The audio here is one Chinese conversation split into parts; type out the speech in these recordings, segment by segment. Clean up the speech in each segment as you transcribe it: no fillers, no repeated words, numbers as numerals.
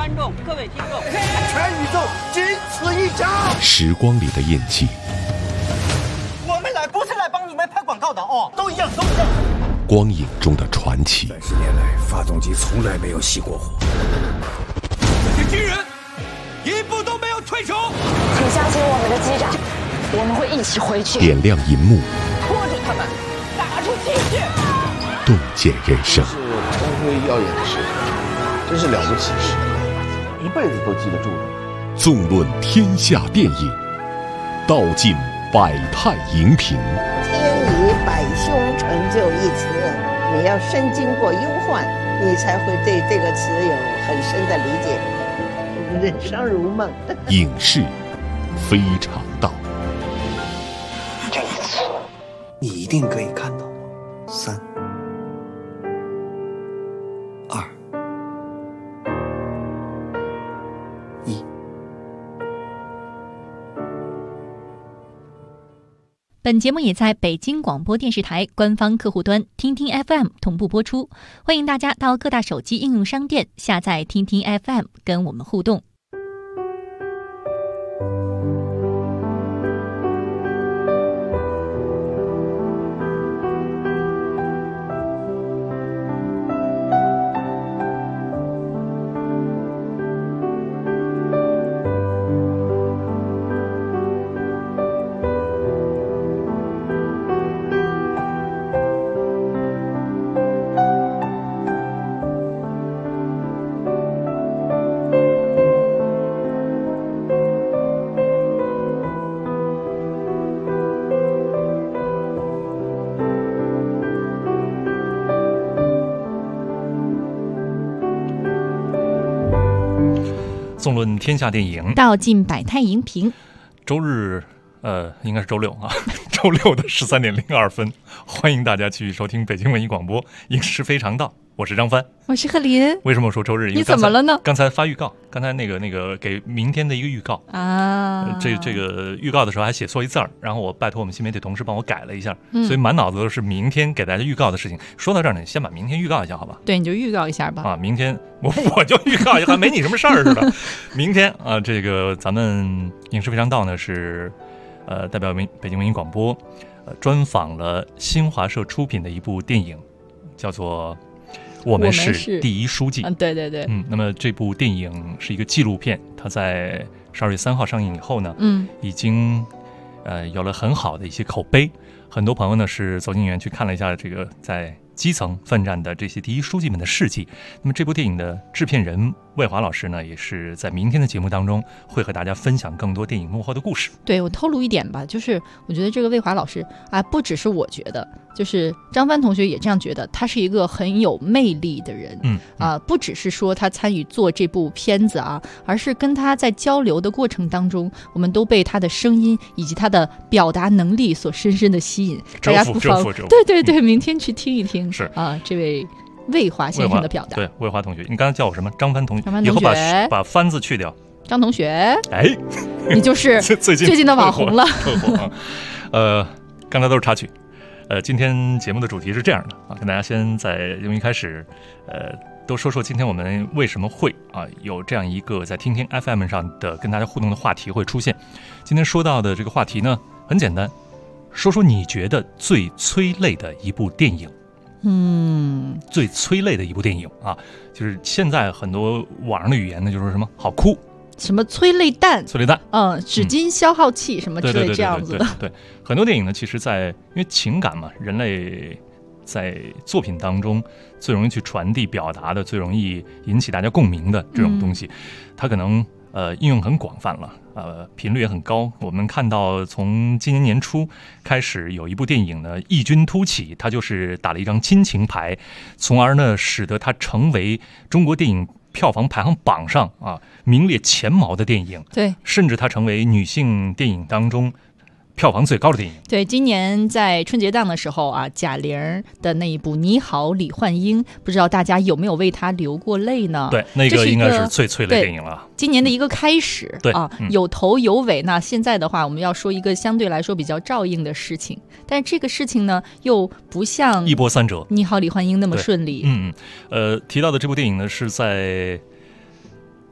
观众、各位听众， 全宇宙仅此一家。 时光里的印记， 我们来不是来帮你们拍广告的哦，都一样，都一样。 光影中的传奇。 30年来，发动机从来没有熄过火。 这些军人一步都没有退出。 请相信我们的机长，我们会一起回去。 点亮银幕， 拖住他们，打出气势， 洞见人生。 是光辉耀眼的时刻，真是了不起的时刻，一辈子都记得住的。 纵论天下电影，道尽百态荧屏。 天理百凶，成就一词。你要身经过忧患，你才会对这个词有很深的理解。人生如梦。 影视非常道。 这一次，你一定可以看到3、2、1。 本节目也在北京广播电视台官方客户端听听 FM 同步播出，欢迎大家到各大手机应用商店下载听听 FM 跟我们互动。 纵论天下电影， 道尽百态荧屏。 周日，应该是周六啊，周六的13点02分，欢迎大家继续收听北京文艺广播《影视非常道》，我是张帆， 我是贺林。 为什么我说周日？ 你怎么了呢？ 刚才发预告，刚才那个给明天的一个预告啊，这个预告的时候还写错一字儿，然后我拜托我们新媒体同事帮我改了一下，所以满脑子都是明天给大家预告的事情。说到这儿呢，先把明天预告一下，好吧？ 对，你就预告一下吧。 啊，明天我就预告一下，还没你什么事儿似的。明天啊，这个咱们影视非常道呢是代表北京文艺广播专访了新华社出品的一部电影，叫做我们是第一书记。 对对对。 那么这部电影是一个纪录片，它在12月3号上映以后呢，已经有了很好的一些口碑。很多朋友呢是走进影院去看了一下这个在基层奋战的这些第一书记们的事迹。那么这部电影的制片人魏华老师呢，也是在明天的节目当中会和大家分享更多电影幕后的故事。 对，我透露一点吧，就是我觉得这个魏华老师啊，不只是我觉得，就是张帆同学也这样觉得，他是一个很有魅力的人。不只是说他参与做这部片子啊，而是跟他在交流的过程当中，我们都被他的声音以及他的表达能力所深深的吸引。大家不妨对对对，明天去听一听。 是啊，这位魏华先生的表达。 对，魏华同学，你刚才叫我什么？张帆同学。以后把帆字去掉。 张同学。 哎， 你就是最近的网红了。 刚才都是插曲。今天节目的主题是这样的啊，跟大家先在节目一开始，都说说今天我们为什么会有这样一个在听听 FM 上的跟大家互动的话题会出现。今天说到的这个话题呢，很简单，说说你觉得最催泪的一部电影。最催泪的一部电影啊，就是现在很多网上的语言呢，就说什么好哭， 什么催泪弹，纸巾消耗器什么之类这样子的。 对，很多电影呢，其实因为情感嘛，人类在作品当中最容易去传递表达的，最容易引起大家共鸣的这种东西，它可能应用很广泛了。频率也很高。我们看到从今年年初开始有一部电影呢异军突起，它就是打了一张亲情牌，从而呢使得它成为中国电影票房排行榜上名列前茅的电影。 对， 甚至它成为女性电影当中票房最高的电影。 对，今年在春节档的时候啊，贾玲的那一部《你好，李焕英》，不知道大家有没有为她流过泪呢？ 对，那个应该是最催泪电影了。 今年的一个开始， 对有头有尾。那现在的话，我们要说一个相对来说比较照应的事情，但是这个事情呢，又不像一波三折，《 你好，李焕英》那么顺利。 提到的这部电影呢，是在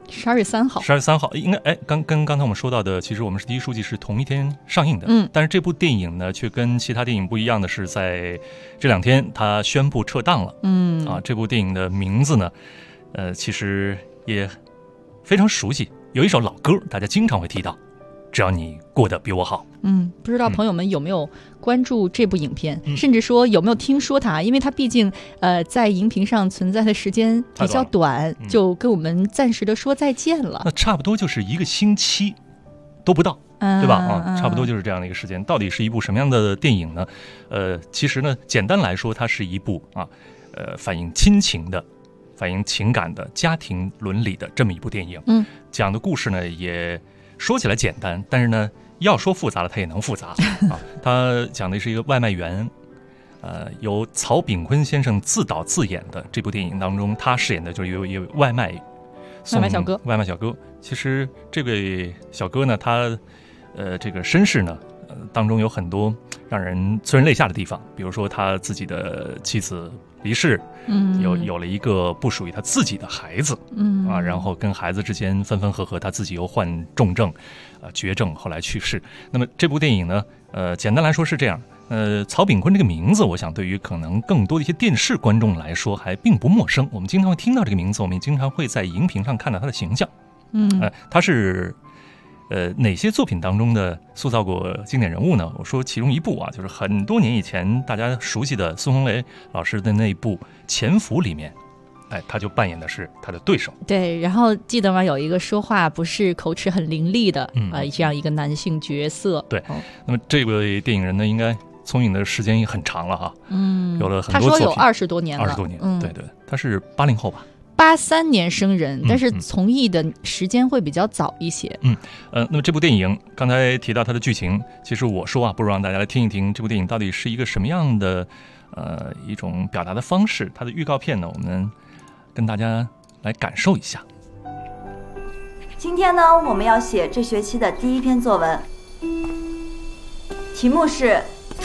12月3号。 12月3号应该跟刚才我们说到的，其实我们是第一书记是同一天上映的。但是这部电影呢，却跟其他电影不一样的是，在这2天它宣布撤档了。这部电影的名字呢，其实也非常熟悉，有一首老歌，大家经常会提到。只要你过得比我好。 不知道朋友们有没有关注这部影片，甚至说有没有听说它？因为它毕竟在荧屏上存在的时间比较短，就跟我们暂时的说再见了。 那差不多就是1个星期都不到，对吧？差不多就是这样的一个时间。到底是一部什么样的电影呢？其实呢，简单来说，它是一部反映亲情的、反映情感的、家庭伦理的这么一部电影。讲的故事呢也。说起来简单，但是呢，要说复杂了，它也能复杂啊。它讲的是一个外卖员，由曹炳坤先生自导自演的这部电影当中，他饰演的就是一位外卖小哥。 外卖小哥，其实这位小哥呢，他这个身世呢，当中有很多让人催人泪下的地方，比如说他自己的妻子离世，有了一个不属于他自己的孩子，然后跟孩子之间分分合合，他自己又患重症，绝症，后来去世。那么这部电影呢，简单来说是这样，曹炳坤这个名字，我想对于可能更多的一些电视观众来说还并不陌生，我们经常会听到这个名字，我们也经常会在荧屏上看到他的形象。他是哪些作品当中的塑造过经典人物呢？我说其中一部就是很多年以前大家熟悉的孙红雷老师的那部《潜伏》里面，他就扮演的是他的对手。 对，然后记得吗？有一个说话不是口齿很伶俐的这样一个男性角色。 对，那么这位电影人呢，应该从影的时间也很长了哈。有了很多作品。 他说有20多年了。 20多年，对，他是80后吧。 83年生人，但是从艺的时间会比较早一些。 那么这部电影刚才提到它的剧情，其实我说不如让大家来听一听这部电影到底是一个什么样的一种表达的方式。它的预告片呢，我们跟大家来感受一下。 今天呢，我们要写这学期的第1篇作文，题目是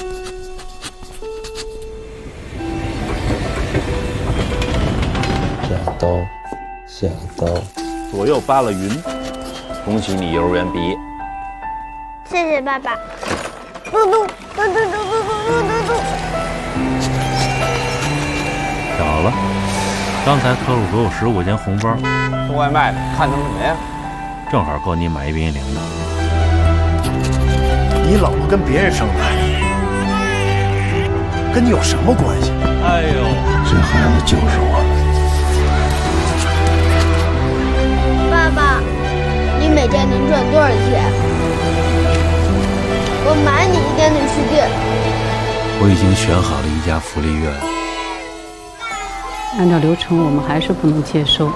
下刀， 左右扒了云。恭喜你幼儿园毕业。 谢谢爸爸。嘟嘟嘟嘟嘟嘟嘟嘟嘟。 巧了，刚才客户给我15块钱红包。 送外卖的看成什么呀？ 正好够你买一冰淇淋的。 你姥姥跟别人生的，跟你有什么关系？ 哎呦， 这孩子就是我。 爸爸，你每天能赚多少钱？我买你1天的续订。 我已经选好了一家福利院。 按照流程，我们还是不能接收。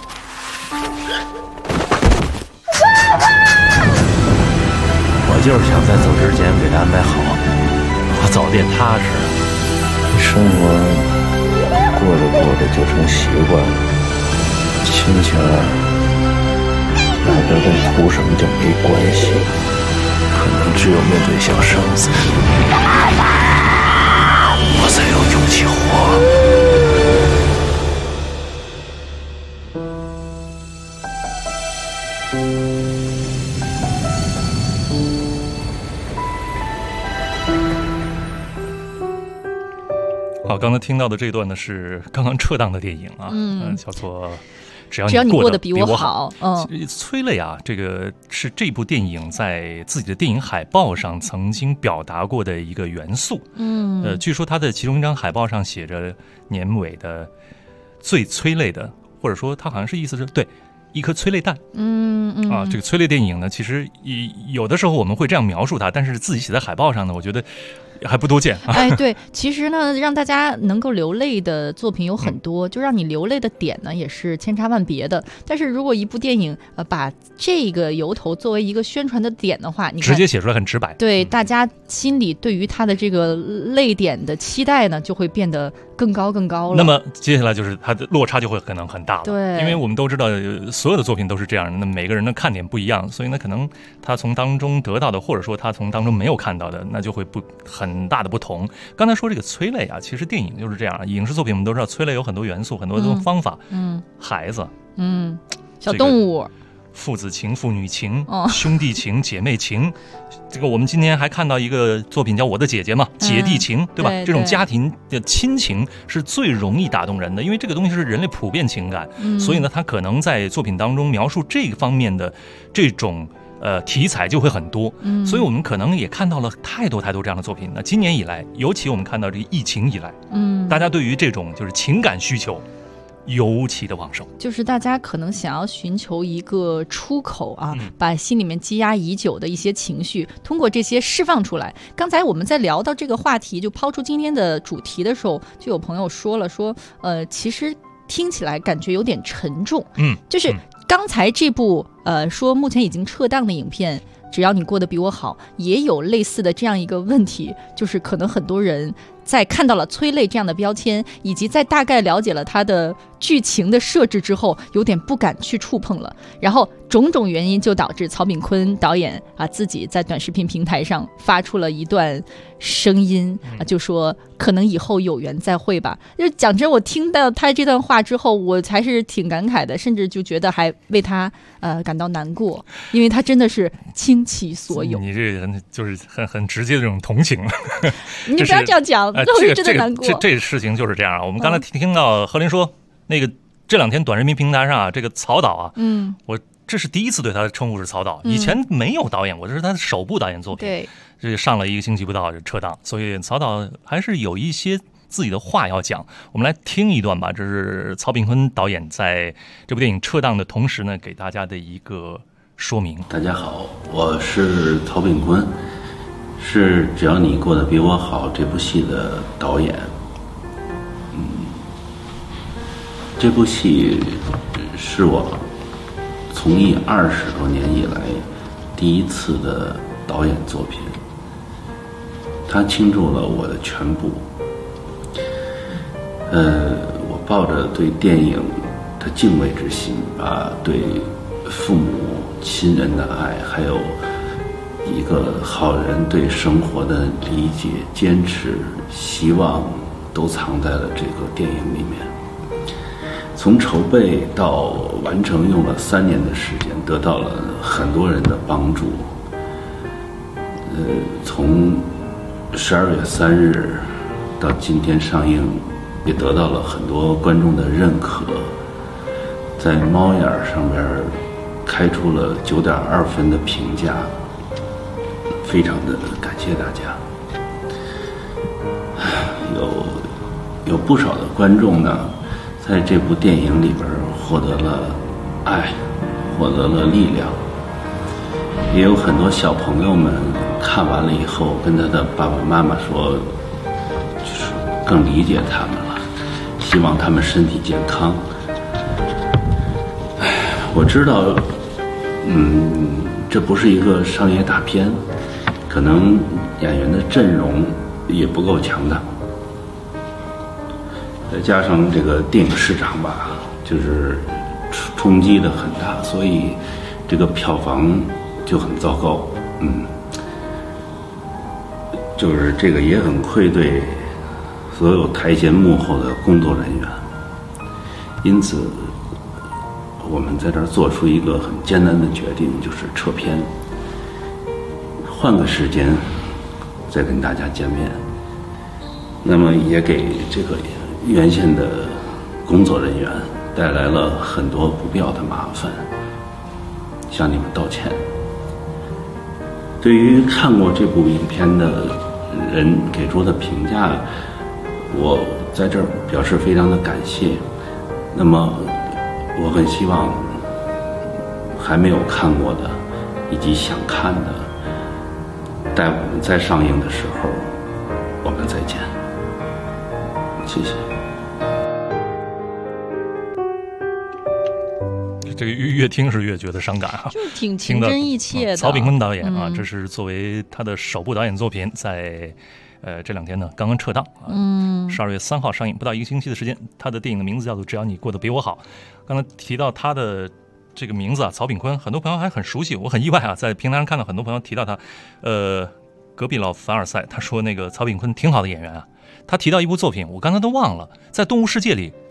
我就是想在走之前给他安排好，我走得也踏实。 生活过着过着就成习惯了，亲情哪边跟图什么就没关系，可能只有面对像生死，我才有勇气活。 好，刚才听到的这段呢是刚刚撤档的电影啊，叫做只要你过得比我好。 催泪这个是这部电影在自己的电影海报上曾经表达过的一个元素。据说他的其中一张海报上写着年尾的最催泪的，或者说他好像是意思是对一颗催泪弹。这个催泪电影呢，其实有的时候我们会这样描述它，但是自己写在海报上呢，我觉得还不多见。 对，其实呢，让大家能够流泪的作品有很多，就让你流泪的点呢也是千差万别的。但是如果一部电影把这个由头作为一个宣传的点的话，你看直接写出来很直白， 对大家心里对于它的这个泪点的期待呢，就会变得更高更高了。 那么接下来就是它的落差就会可能很大了。 对， 因为我们都知道所有的作品都是这样的，那每个人的看点不一样，所以呢，可能他从当中得到的，或者说他从当中没有看到的，那就会很大的不同。刚才说这个催泪其实电影就是这样，影视作品我们都知道催泪有很多元素，很多种方法。孩子， 小动物。 父子情、父女情、兄弟情、姐妹情，这个我们今天还看到一个作品叫《我的姐姐》嘛，姐弟情，对吧？这种家庭的亲情是最容易打动人的，因为这个东西是人类普遍情感，所以呢，他可能在作品当中描述这个方面的这种题材就会很多，所以我们可能也看到了太多这样的作品。那今年以来，尤其我们看到这个疫情以来，大家对于这种就是情感需求尤其的旺盛， 就是大家可能想要寻求一个出口啊，把心里面积压已久的一些情绪通过这些释放出来。刚才我们在聊到这个话题，就抛出今天的主题的时候，就有朋友说了说，其实听起来感觉有点沉重，就是刚才这部说目前已经撤档的影片，只要你过得比我好，也有类似的这样一个问题，就是可能很多人在看到了催泪这样的标签，以及在大概了解了它的剧情的设置之后，有点不敢去触碰了。然后种种原因就导致曹炳坤导演自己在短视频平台上发出了一段声音就说可能以后有缘再会吧。就讲真，我听到他这段话之后，我还是挺感慨的，甚至就觉得还为他感到难过，因为他真的是倾其所有。 你这人就是很直接的这种同情了。 你不要这样讲，我是真的难过。 这事情就是这样啊。我们刚才听到何林说，那个这两天短视频平台上这个曹导我这是第一次对他称呼是曹导，以前没有导演，我这是他的首部导演作品， 对， 这上了1个星期不到就撤档，所以曹导还是有一些自己的话要讲。我们来听一段吧，这是曹炳坤导演在这部电影撤档的同时呢，给大家的一个说明。 大家好，我是曹炳坤，是《只要你过得比我好》这部戏的导演。这部戏是我从艺20多年以来第一次的导演作品，它倾注了我的全部。我抱着对电影的敬畏之心，把对父母亲人的爱，还有一个好人对生活的理解、坚持、希望，都藏在了这个电影里面。从筹备到完成用了3年的时间，得到了很多人的帮助。从12月3日到今天上映，也得到了很多观众的认可，在猫眼上边开出了9.2分的评价，非常的感谢大家。有不少的观众呢，在这部电影里边获得了爱，获得了力量。也有很多小朋友们看完了以后，跟他的爸爸妈妈说，就是更理解他们了，希望他们身体健康。我知道，这不是一个商业大片，可能演员的阵容也不够强大。再加上这个电影市场吧，就是冲击的很大，所以这个票房就很糟糕。就是这个也很愧对所有台前幕后的工作人员。因此，我们在这儿做出一个很艰难的决定，就是撤片，换个时间再跟大家见面。那么也给这个院线的工作人员带来了很多不必要的麻烦，向你们道歉。对于看过这部影片的人给出的评价，我在这儿表示非常的感谢。那么我很希望还没有看过的以及想看的，待我们再上映的时候我们再见。谢谢。 这个越听是越觉得伤感啊， 就挺情真意切的。 曹炳坤导演这是作为他的首部导演作品，在这2天呢刚刚撤档12月3号上映，不到1个星期的时间。他的电影的名字叫做《只要你过得比我好》。刚才提到他的这个名字曹炳坤，很多朋友还很熟悉，我很意外在平台上看到很多朋友提到他。隔壁老凡尔赛他说那个曹炳坤挺好的演员啊。他提到一部作品，我刚才都忘了，在《动物世界》里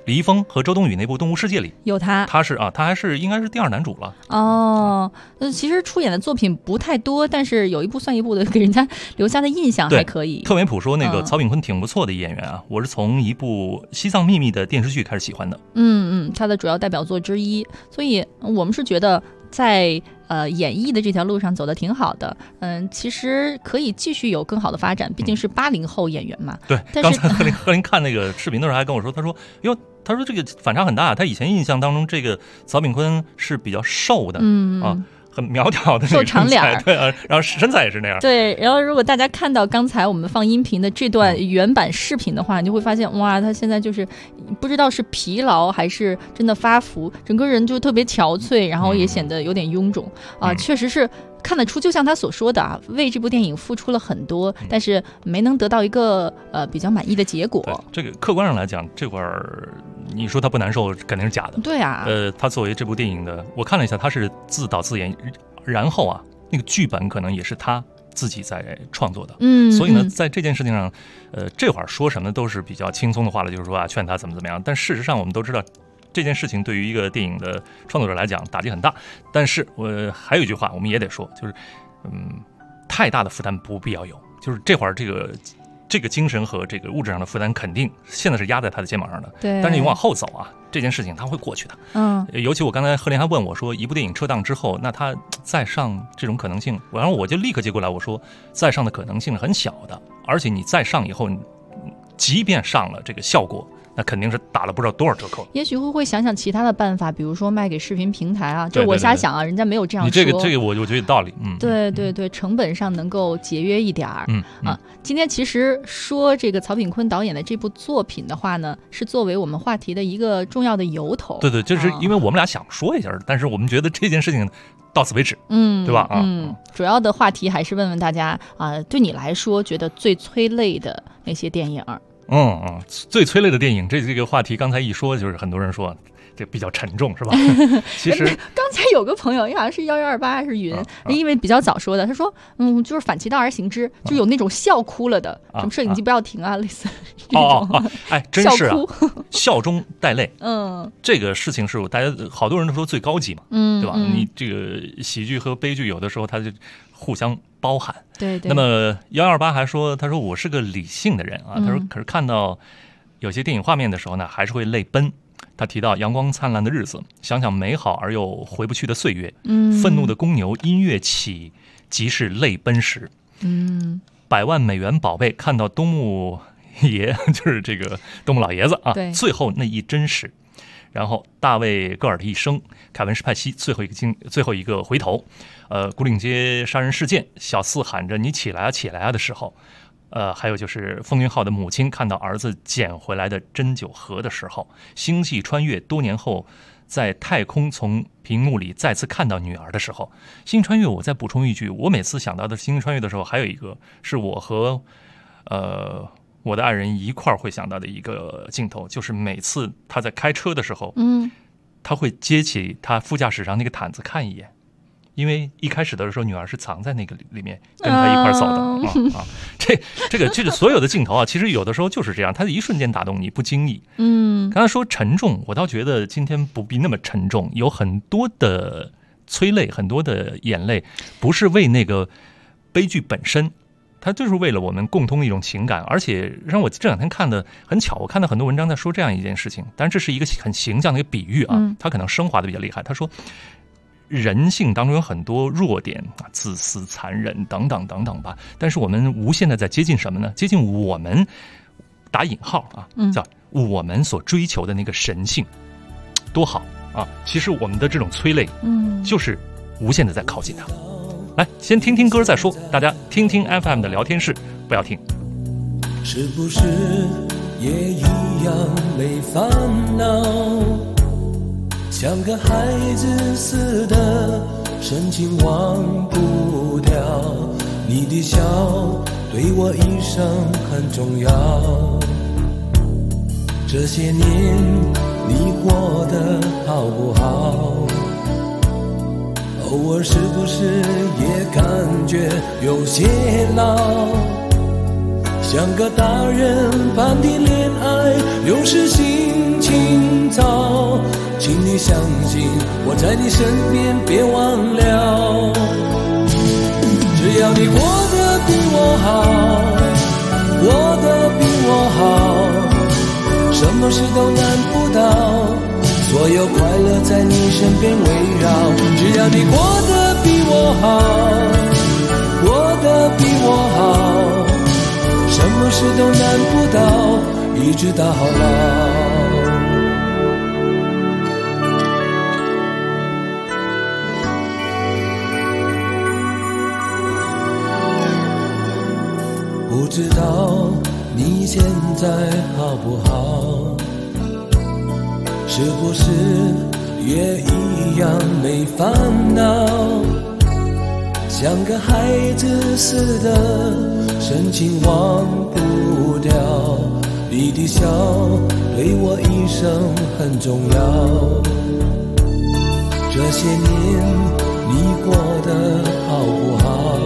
李易峰和周冬雨那部《动物世界》里有他还是应该是第2男主了。 哦，其实出演的作品不太多，但是有一部算一部的，给人家留下的印象还可以。 特维普说那个曹炳坤挺不错的演员啊，我是从一部《西藏秘密》的电视剧开始喜欢的。 他的主要代表作之一，所以我们是觉得在演艺的这条路上走得挺好的。其实可以继续有更好的发展，毕竟是80后演员嘛。 对，刚才贺林看那个视频的时候还跟我说，他说这个反差很大，他以前印象当中这个曹炳坤是比较瘦的，很苗条的那种瘦长脸， 对啊，然后身材也是那样。 对，然后如果大家看到刚才我们放音频的这段原版视频的话，你就会发现，哇，他现在就是不知道是疲劳还是真的发福，整个人就特别憔悴，然后也显得有点臃肿啊，确实是看得出，就像他所说的啊，为这部电影付出了很多，但是没能得到一个比较满意的结果。 这个客观上来讲，这会儿你说他不难受，肯定是假的。 对啊， 他作为这部电影的，我看了一下，他是自导自演，然后啊，那个剧本可能也是他自己在创作的。所以呢，在这件事情上，这会儿说什么都是比较轻松的话了，就是说啊，劝他怎么样。但事实上，我们都知道，这件事情对于一个电影的创作者来讲打击很大。但是还有一句话我们也得说，就是太大的负担不必要有，就是这会儿这个精神和这个物质上的负担肯定现在是压在他的肩膀上的。 对， 但是你往后走啊，这件事情他会过去的。尤其我刚才贺林还问我说，一部电影撤档之后，那他再上这种可能性，然后我就立刻接过来我说，再上的可能性是很小的，而且你再上以后，即便上了这个效果，那肯定是打了不知道多少折扣。 也许会想想其他的办法，比如说卖给视频平台啊，这我瞎想啊，人家没有这样说。 你这个我觉得有道理。 对，成本上能够节约一点儿。今天其实说这个曹炳坤导演的这部作品的话呢，是作为我们话题的一个重要的由头。 对，就是因为我们俩想说一下，但是我们觉得这件事情到此为止，对吧？ 主要的话题还是问问大家啊，对你来说觉得最催泪的那些电影。 最催泪的电影，这个话题刚才一说，就是很多人说这比较沉重，是吧？其实刚才有个朋友，好像是1128还是云，因为比较早说的，他说就是反其道而行之，就有那种笑哭了的，什么摄影机不要停啊，类似这种。 真是啊，笑中带泪。这个事情是大家好多人都说最高级嘛，对吧？你这个喜剧和悲剧有的时候它就互相包含。 对。 那么128还说，他说我是个理性的人啊，他说可是看到有些电影画面的时候呢，还是会泪奔。他提到阳光灿烂的日子，想想美好而又回不去的岁月，愤怒的公牛音乐起，即是泪奔时。100万美元宝贝看到东木爷，就是这个东木老爷子啊，最后那一真实。然后大卫戈尔的一生，凯文史派西最后一个回头，古岭街杀人事件，小四喊着你起来啊起来啊的时候，还有就是风云号的母亲看到儿子捡回来的针灸盒的时候，星际穿越多年后在太空从屏幕里再次看到女儿的时候，星际穿越我再补充一句，我每次想到的星际穿越的时候，还有一个是我和我的爱人一块儿会想到的一个镜头，就是每次他在开车的时候，他会接起他副驾驶上那个毯子看一眼，因为一开始的时候女儿是藏在那个里面跟他一块儿走的这个所有的镜头啊，其实有的时候就是这样，他一瞬间打动你，不经意。刚才说沉重，我倒觉得今天不必那么沉重，有很多的催泪，很多的眼泪，不是为那个悲剧本身。它就是为了我们共通的一种情感，而且让我这两天看的很巧，我看到很多文章在说这样一件事情，但这是一个很形象的一个比喻啊，它可能升华的比较厉害。他说，人性当中有很多弱点啊，自私、残忍等等等等吧，但是我们无限的在接近什么呢？接近我们打引号啊，叫我们所追求的那个神性，多好啊！其实我们的这种催泪，就是无限的在靠近它。来，先听听歌再说，大家听听 FM 的聊天室，不要听。 是不是也一样没烦恼？像个孩子似的深情忘不掉，你的笑对我一生很重要。这些年你过得好不好？偶尔是不是也感觉有些老？像个大人般的恋爱，有时心清早，请你相信我在你身边，别忘了，只要你过得比我好，过得比我好，什么事都难不倒，所有快乐在你身边围绕，只要你过得比我好，过得比我好，什么事都难不倒，一直到老。不知道你现在好不好，是不是也一样没烦恼，像个孩子似的深情忘不掉，你的笑对我一生很重要，这些年你过得好不好，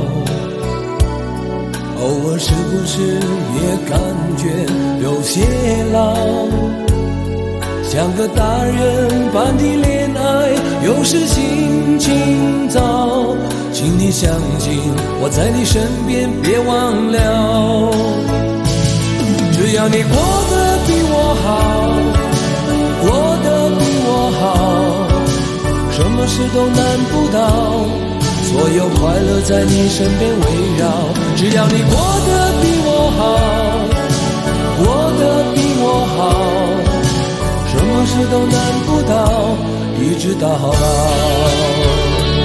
偶尔是不是也感觉有些老，像个大人般的恋爱，有时心情糟，请你相信我在你身边，别忘了，只要你过得比我好，过得比我好，什么事都难不倒，所有快乐在你身边围绕，只要你过得比我好，过得比我好，什么事都难不倒，一直到老。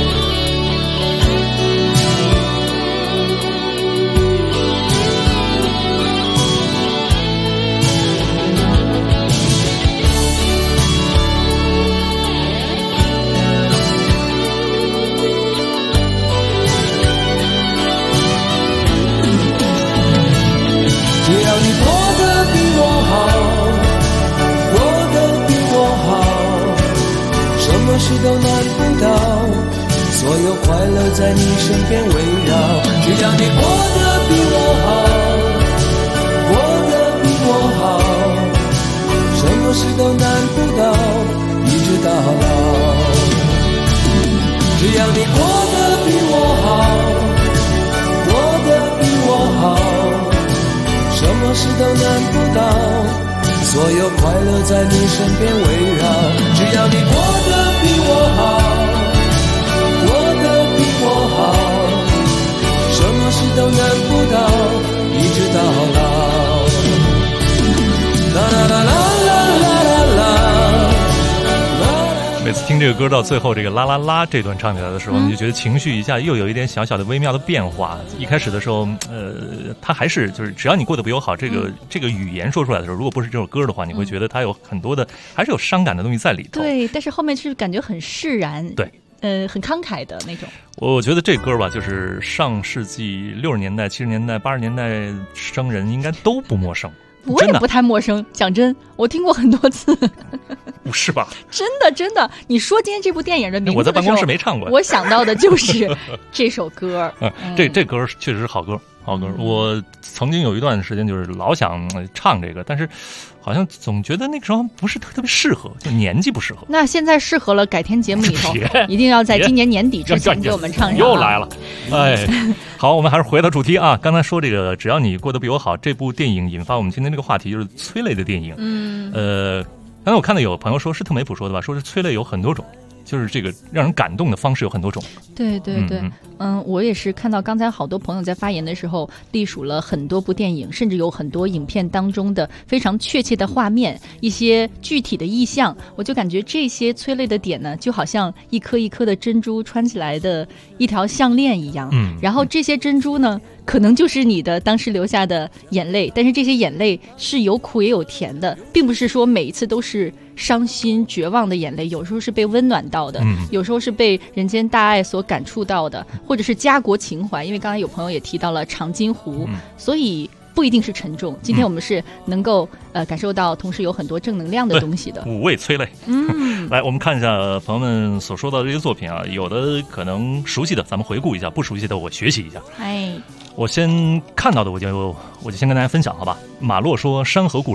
只要你过得比我好，过得比我好，什么事都难不倒，所有快乐在你身边围绕，只要你过得比我好，过得比我好，什么事都难不倒，一直到老，只要你过得比我好，过得比我好，什么事都难不倒，所有快乐在你身边围绕，只要你过得比我好，过得比我好，什么事都难不倒，一直到老。啦啦啦啦啦啦啦。 每次听这个歌到最后这个啦啦啦这段唱起来的时候，你就觉得情绪一下又有一点小小的微妙的变化。一开始的时候，它还是就是只要你过得比我好，这个语言说出来的时候，如果不是这首歌的话，你会觉得它有很多的还是有伤感的东西在里头。 对，但是后面是感觉很释然， 对， 很慷慨的那种。 我觉得这歌吧，就是上世纪60年代、70年代、80年代生人应该都不陌生。 我也不太陌生，讲真，我听过很多次。 不是吧？ 真的，你说今天这部电影的名字的时候， 我在办公室没唱过， 我想到的就是这首歌。 这歌确实是好歌，好歌。我曾经有一段时间就是老想唱这个，但是好像总觉得那个时候不是特别适合，就年纪不适合。 那现在适合了，改天节目里头一定要在今年年底之前给我们唱上。 又来了，哎，好，我们还是回到主题啊。刚才说这个，只要你过得比我好，这部电影引发我们今天这个话题就是催泪的电影。刚才我看到有朋友说是特梅普说的吧，说是催泪有很多种，就是这个让人感动的方式有很多种。 对，我也是看到刚才好多朋友在发言的时候隶属了很多部电影，甚至有很多影片当中的非常确切的画面，一些具体的意象，我就感觉这些催泪的点呢，就好像一颗一颗的珍珠穿起来的一条项链一样。然后这些珍珠呢，可能就是你的当时留下的眼泪，但是这些眼泪是有苦也有甜的，并不是说每一次都是伤心绝望的眼泪，有时候是被温暖到的，有时候是被人间大爱所感触到的，或者是家国情怀，因为刚才有朋友也提到了长津湖，所以不一定是沉重。今天我们是能够感受到，同时有很多正能量的东西的。 五味催泪。来，我们看一下朋友们所说到的这些作品啊，有的可能熟悉的咱们回顾一下，不熟悉的我学习一下。 哎， 我先看到的我就先跟大家分享好吧。马洛说山河故人，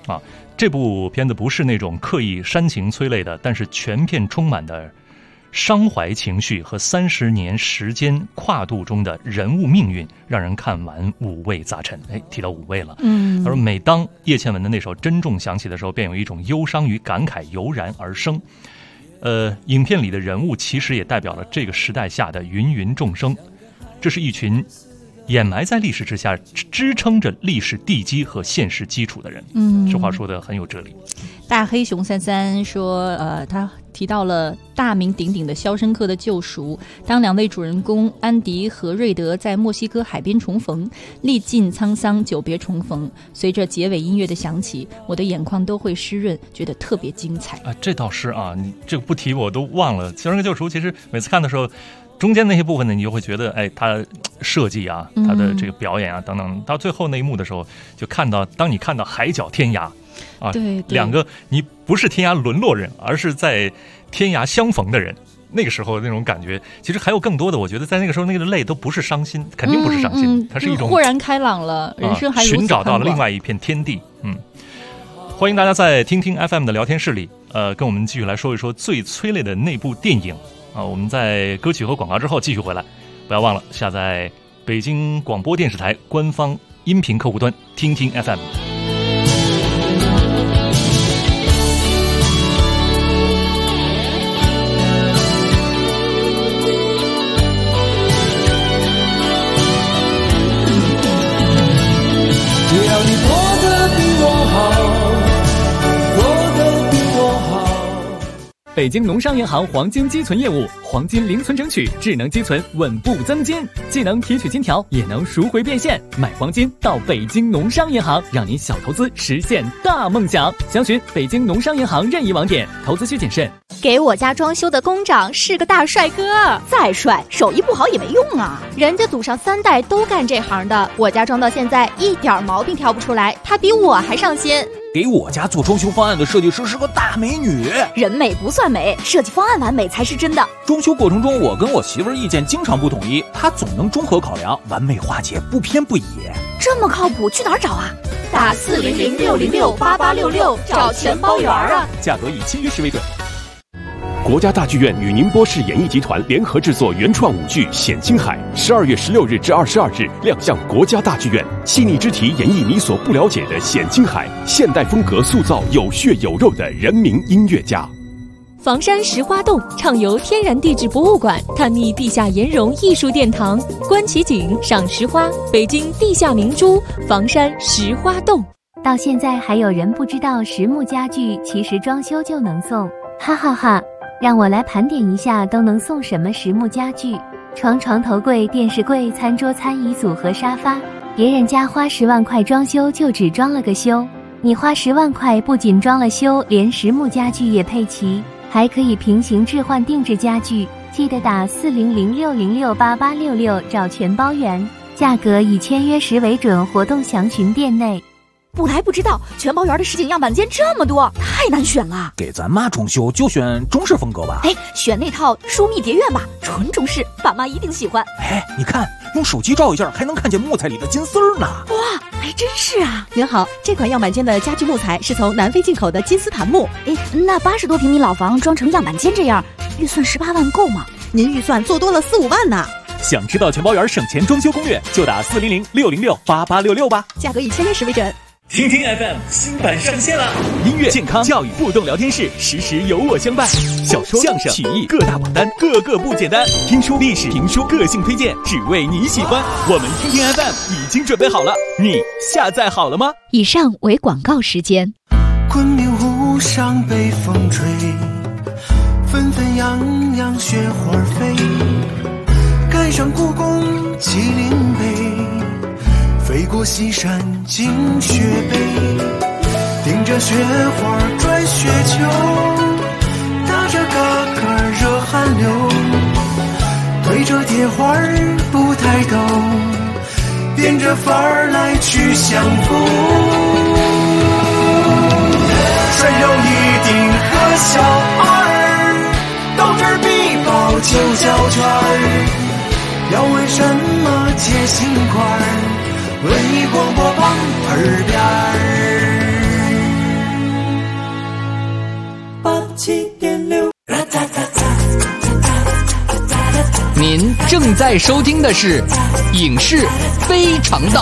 啊。这部片子不是那种刻意煽情催泪的，但是全片充满的伤怀情绪和30年时间跨度中的人物命运，让人看完五味杂陈。提到五味了，他说每当叶倩文的那首《珍重》响起的时候，便有一种忧伤与感慨油然而生。影片里的人物其实也代表了这个时代下的芸芸众生，这是一群掩埋在历史之下，支撑着历史地基和现实基础的人。这话说得很有哲理。 大黑熊33说，他提到了大名鼎鼎的《肖申克的救赎》，当两位主人公安迪和瑞德在墨西哥海边重逢，历尽沧桑，久别重逢，随着结尾音乐的响起，我的眼眶都会湿润，觉得特别精彩。 这倒是啊，你这个不提我都忘了。《肖申克救赎》其实每次看的时候，中间那些部分呢，你就会觉得，他设计啊，他的这个表演啊等等，到最后那一幕的时候，就当你看到海角天涯啊，对，两个你不是天涯沦落人，而是在天涯相逢的人，那个时候那种感觉，其实还有更多的。我觉得在那个时候，那个泪都不是伤心，肯定不是伤心，它是一种豁然开朗了，人生还寻找到了另外一片天地。欢迎大家在听听 FM 的聊天室里，跟我们继续来说一说最催泪的那部电影啊。我们在歌曲和广告之后继续回来，不要忘了下载北京广播电视台官方音频客户端听听 FM。 只要你过得比我好，过得比我好。 北京农商银行黄金积存业务，黄金零存整取，智能积存，稳步增金，既能提取金条，也能赎回变现。买黄金到北京农商银行，让你小投资实现大梦想。详询北京农商银行任意网点，投资需谨慎。 给我家装修的工长是个大帅哥，再帅手艺不好也没用啊，人家祖上3代都干这行的，我家装到现在一点毛病挑不出来，他比我还上心。 给我家做装修方案的设计师是个大美女， 人美不算美，设计方案完美才是真的。 装修过程中，我跟我媳妇儿意见经常不统一，她总能综合考量，完美化解，不偏不倚。 这么靠谱，去哪儿找啊？打400-606-8866找全包圆啊！ 价格以签约时为准。 国家大剧院与宁波市演艺集团联合制作原创舞剧《显青海》，12月16日至22日亮相国家大剧院，细腻之题演绎你所不了解的显青海，现代风格塑造有血有肉的人民音乐家。 房山石花洞畅游天然地质博物馆，探秘地下岩溶艺术殿堂，观奇景，赏石花，北京地下明珠房山石花洞。 到现在还有人不知道实木家具其实装修就能送，哈哈哈！让我来盘点一下都能送什么实木家具：床、床头柜、电视柜、餐桌、餐椅组和沙发。别人家花10万块装修就只装了个修，你花10万块不仅装了修，连实木家具也配齐，还可以平行置换定制家具。记得打400-606-8866找全包圆，价格以签约时为准，活动详询店内。 不来不知道，全包圆的实景样板间这么多，太难选了。 给咱妈装修就选中式风格吧。 选那套疏密蝶院吧，纯中式，爸妈一定喜欢。 你看，用手机照一下，还能看见木材里的金丝儿呢。 哇，还真是啊！ 您好，这款样板间的家具木材是从南非进口的金丝檀木。 那80多平米老房装成样板间这样，预算18万够吗？ 您预算做多了4-5万呢。 想知道全包圆省钱装修攻略，就打400-606-8866吧， 价格以签约时为准。 听听 FM 新版上线了，音乐、健康、教育互动聊天室，时时有我相伴。小说、相声、曲艺各大榜单，个个不简单。听书、历史、评书，个性推荐，只为你喜欢。我们听听 FM 已经准备好了，你下载好了吗？ 以上为广告时间。 昆明湖上北风吹，纷纷扬扬雪花飞，赶上故宫麒麟碑，飞过西山进雪北，顶着雪花转雪球，打着嘎嘎热汗流，对着铁花不抬头，变着法儿来去相逢。谁有一顶和小二，到这儿必报9角圈儿，要为什么结新块儿？文艺广播旁耳边儿。 97.6。 您正在收听的是《影视非常道》。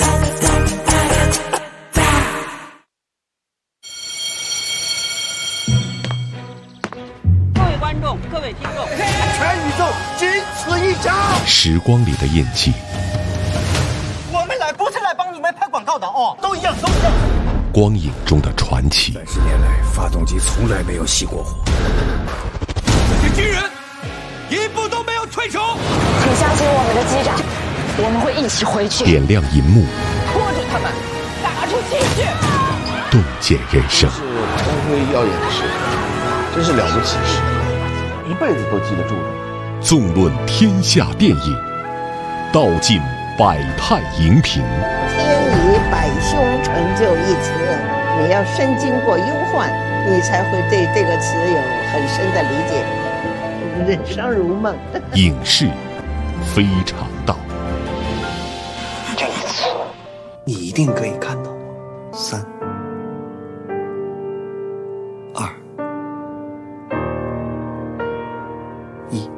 各位观众，各位听众， 全宇宙仅此一家。 时光里的印记， 我们来不是来帮你们拍广告的哦，都一样，都一样。 光影中的传奇。 30年来，发动机从来没有熄过火。这些军人一步都没有退出。 请相信我们的机长，我们会一起回去。 点亮银幕， 拖住他们，打出气去。 洞见人生。 是张辉耀眼的时刻，真是了不起的时刻，一辈子都记得住的。 纵论天下电影，道尽百态荧屏。 天以百凶成就一词，你要深经过忧患，你才会对这个词有很深的理解。人生如梦。 影视非常道。 这一次，你一定可以看到我。3、2、1。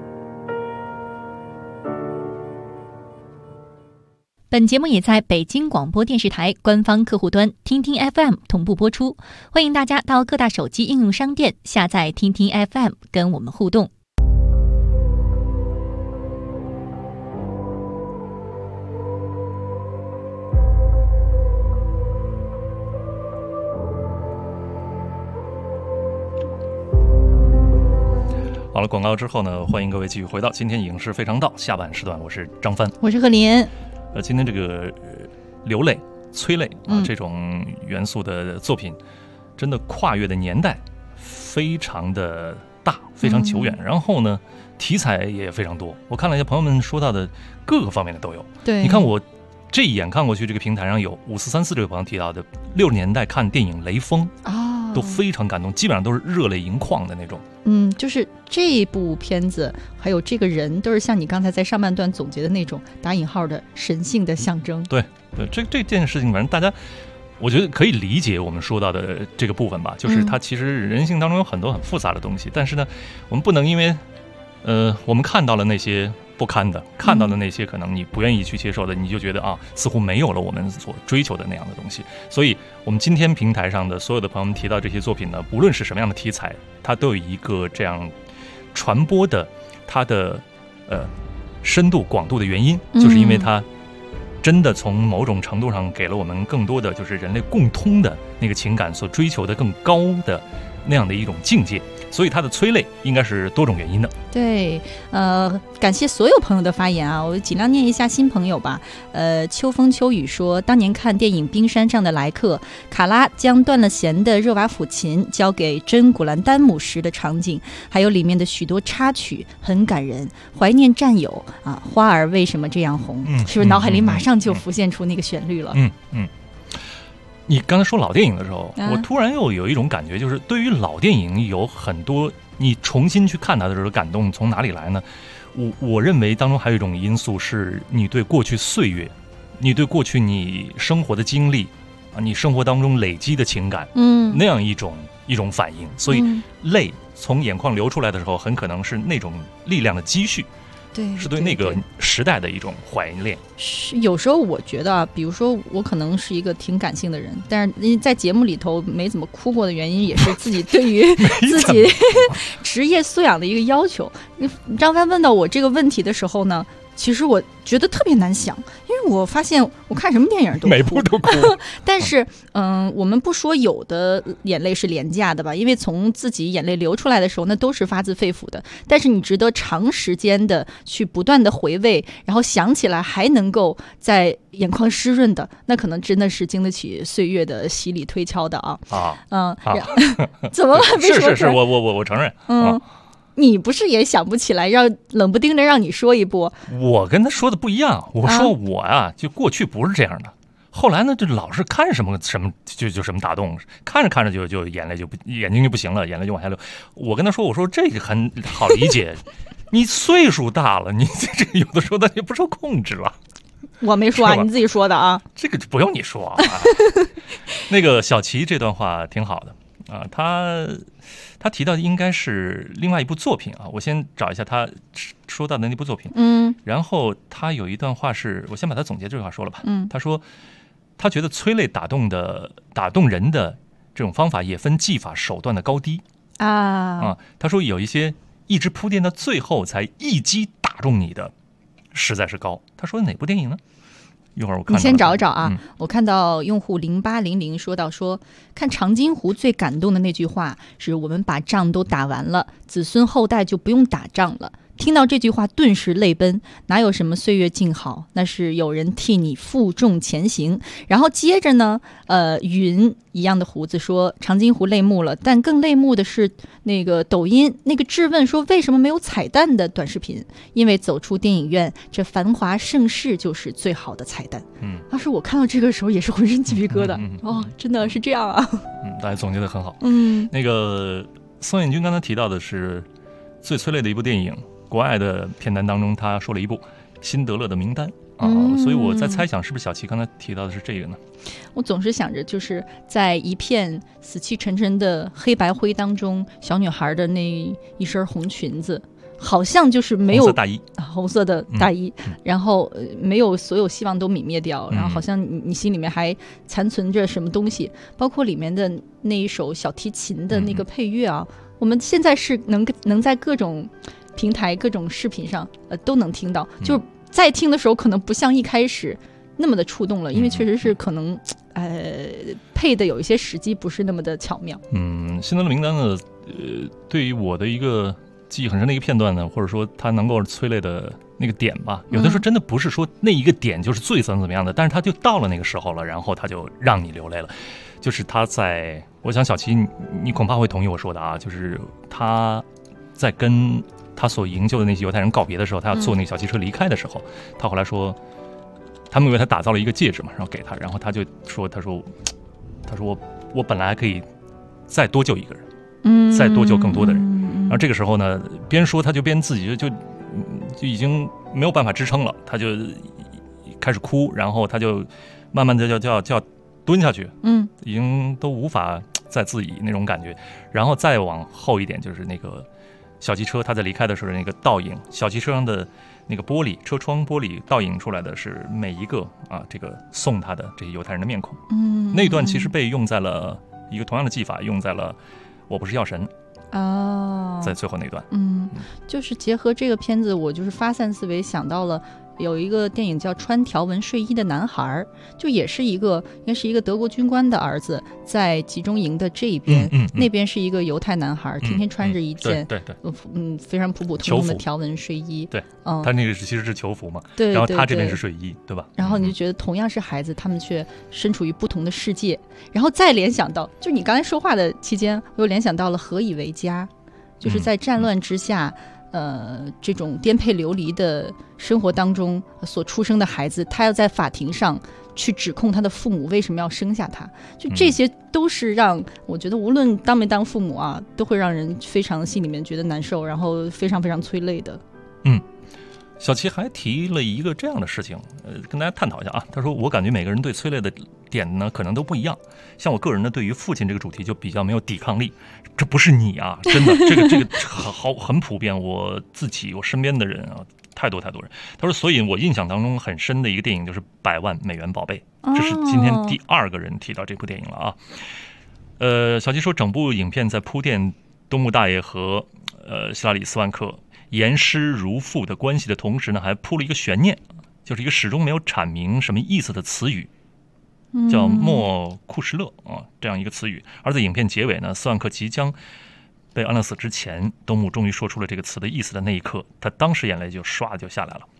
本节目也在北京广播电视台官方客户端听听 FM 同步播出，欢迎大家到各大手机应用商店下载听听 FM 跟我们互动。 好了，广告之后呢，欢迎各位继续回到今天影视非常道下半时段，我是张帆， 我是贺林。 今天这个流泪、催泪这种元素的作品，真的跨越的年代非常的大，非常久远。然后呢，题材也非常多。我看了一下朋友们说到的各个方面的都有。 对， 你看我这一眼看过去，这个平台上有5434这位朋友提到的60年代看电影《雷锋》都非常感动，基本上都是热泪盈眶的那种。 就是这部片子还有这个人都是像你刚才在上半段总结的那种打引号的神性的象征。 对，这件事情反正大家我觉得可以理解我们说到的这个部分吧，就是它其实人性当中有很多很复杂的东西，但是呢我们不能因为我们看到了那些不堪的，看到的那些可能你不愿意去接受的，你就觉得似乎没有了我们所追求的那样的东西。所以我们今天平台上的所有的朋友们提到这些作品呢，不论是什么样的题材，它都有一个这样传播的它的深度广度的原因，就是因为它真的从某种程度上给了我们更多的就是人类共通的那个情感所追求的更高的那样的一种境界，所以它的催泪应该是多种原因的。 对，感谢所有朋友的发言啊，我尽量念一下新朋友吧。秋风秋雨说，当年看电影《冰山上的来客》，卡拉将断了弦的热瓦甫琴交给真古兰丹姆时的场景，还有里面的许多插曲很感人，怀念战友啊，花儿为什么这样红？是不是脑海里马上就浮现出那个旋律了？ 你刚才说老电影的时候，我突然又有一种感觉，就是对于老电影有很多你重新去看它的时候感动从哪里来呢？我认为当中还有一种因素是你对过去岁月，你对过去你生活的经历啊，你生活当中累积的情感，那样一种反应，所以泪从眼眶流出来的时候，很可能是那种力量的积蓄。 对， 是对那个时代的一种怀念。 是有时候我觉得比如说我可能是一个挺感性的人，但是在节目里头没怎么哭过的原因，也是自己对于自己职业素养的一个要求。张帆问到我这个问题的时候呢，其实我觉得特别难想，因为我发现我看什么电影都哭， 每部都哭。 但是我们不说有的眼泪是廉价的吧，因为从自己眼泪流出来的时候那都是发自肺腑的，但是你值得长时间的去不断的回味，然后想起来还能够在眼眶湿润的，那可能真的是经得起岁月的洗礼推敲的啊。怎么了？ 是我承认。 你不是也想不起来，让冷不丁的让你说一波？ 我跟他说的不一样，我说我就过去不是这样的，后来呢就老是看什么就什么打动，看着看着就眼泪眼睛就不行了，眼泪就往下流。我跟他说，我说这个很好理解，你岁数大了，你这个有的时候他就不受控制了。 我没说啊，你自己说的啊。 这个不用你说啊。那个小齐这段话挺好的。 啊，他提到的应该是另外一部作品啊，我先找一下他说到的那部作品。然后他有一段话是，我先把他总结这句话说了吧。他说他觉得催泪打动人的这种方法也分技法手段的高低啊。他说有一些一直铺垫到最后才一击打中你的，实在是高。他说哪部电影呢？一会儿我看。 你先找找啊。我看到用户0800说到看长津湖最感动的那句话是我们把仗都打完了，子孙后代就不用打仗了。听到这句话顿时泪奔，哪有什么岁月静好，那是有人替你负重前行。然后接着呢云一样的胡子说长津湖泪目了，但更泪目的是那个抖音那个质问说为什么没有彩蛋的短视频，因为走出电影院这繁华盛世就是最好的彩蛋。当时我看到这个时候也是浑身鸡皮疙瘩。真的是这样啊。 大家总结得很好。那个宋彦军刚才提到的是最催泪的一部电影，国外的片单当中他说了一部辛德勒的名单所以我在猜想是不是小齐刚才提到的是这个呢？ 我总是想着就是在一片死气沉沉的黑白灰当中，小女孩的那一身红裙子好像就是没有红色的大衣，然后没有所有希望都泯灭掉，然后好像你心里面还残存着什么东西，包括里面的那一首小提琴的那个配乐啊，我们现在是能在各种平台各种视频上都能听到，就是在听的时候可能不像一开始那么的触动了，因为确实是可能配的有一些时机不是那么的巧妙。 辛德勒名单呢对于我的一个记忆很深的一个片段呢，或者说他能够催泪的那个点吧，有的时候真的不是说那一个点就是最怎么样的，但是他就到了那个时候了，然后他就让你流泪了。就是他在，我想小齐你恐怕会同意我说的啊，就是他在跟他所营救的那些犹太人告别的时候，他要坐那个小汽车离开的时候，他后来说他们为他打造了一个戒指嘛，然后给他，然后他就说他说我本来还可以再多救一个人，再多救更多的人。然后这个时候呢，边说他就边自己就已经没有办法支撑了，他就开始哭，然后他就慢慢的就要蹲下去，已经都无法再自己那种感觉。然后再往后一点，就是那个小汽车他在离开的时候那个倒影，小汽车上的那个玻璃车窗玻璃倒影出来的是每一个这个送他的这些犹太人的面孔。那段其实被用在了一个同样的技法，用在了我不是药神在最后那段。 就是结合这个片子，我就是发散思维想到了有一个电影叫《穿条纹睡衣的男孩》，就也是应该是一个德国军官的儿子在集中营的这一边，那边是一个犹太男孩，天天穿着一件非常普普通通的条纹睡衣。 对，他那个其实是囚服嘛， 对， 然后他这边是睡衣，对吧？ 然后你就觉得同样是孩子，他们却身处于不同的世界。然后再联想到，就你刚才说话的期间，我又联想到了何以为家，就是在战乱之下。这种颠沛流离的生活当中所出生的孩子，他要在法庭上去指控他的父母为什么要生下他，就这些都是让我觉得无论当没当父母都会让人非常心里面觉得难受，然后非常非常催泪的。 小齐还提了一个这样的事情，跟大家探讨一下啊。他说我感觉每个人对催泪的点呢可能都不一样，像我个人呢对于父亲这个主题就比较没有抵抗力。这不是你啊，真的这个很普遍，我身边的人太多人。他说所以我印象当中很深的一个电影就是《100万美元宝贝》，这是今天第2个人提到这部电影了啊。小齐说整部影片在铺垫东木大爷和希拉里·斯万克言师如父的关系的同时呢，还铺了一个悬念，就是一个始终没有阐明什么意思的词语，叫莫库什勒这样一个词语。而在影片结尾呢，斯万克即将被安乐死之前，东木终于说出了这个词的意思的那一刻，他当时眼泪就唰就下来了。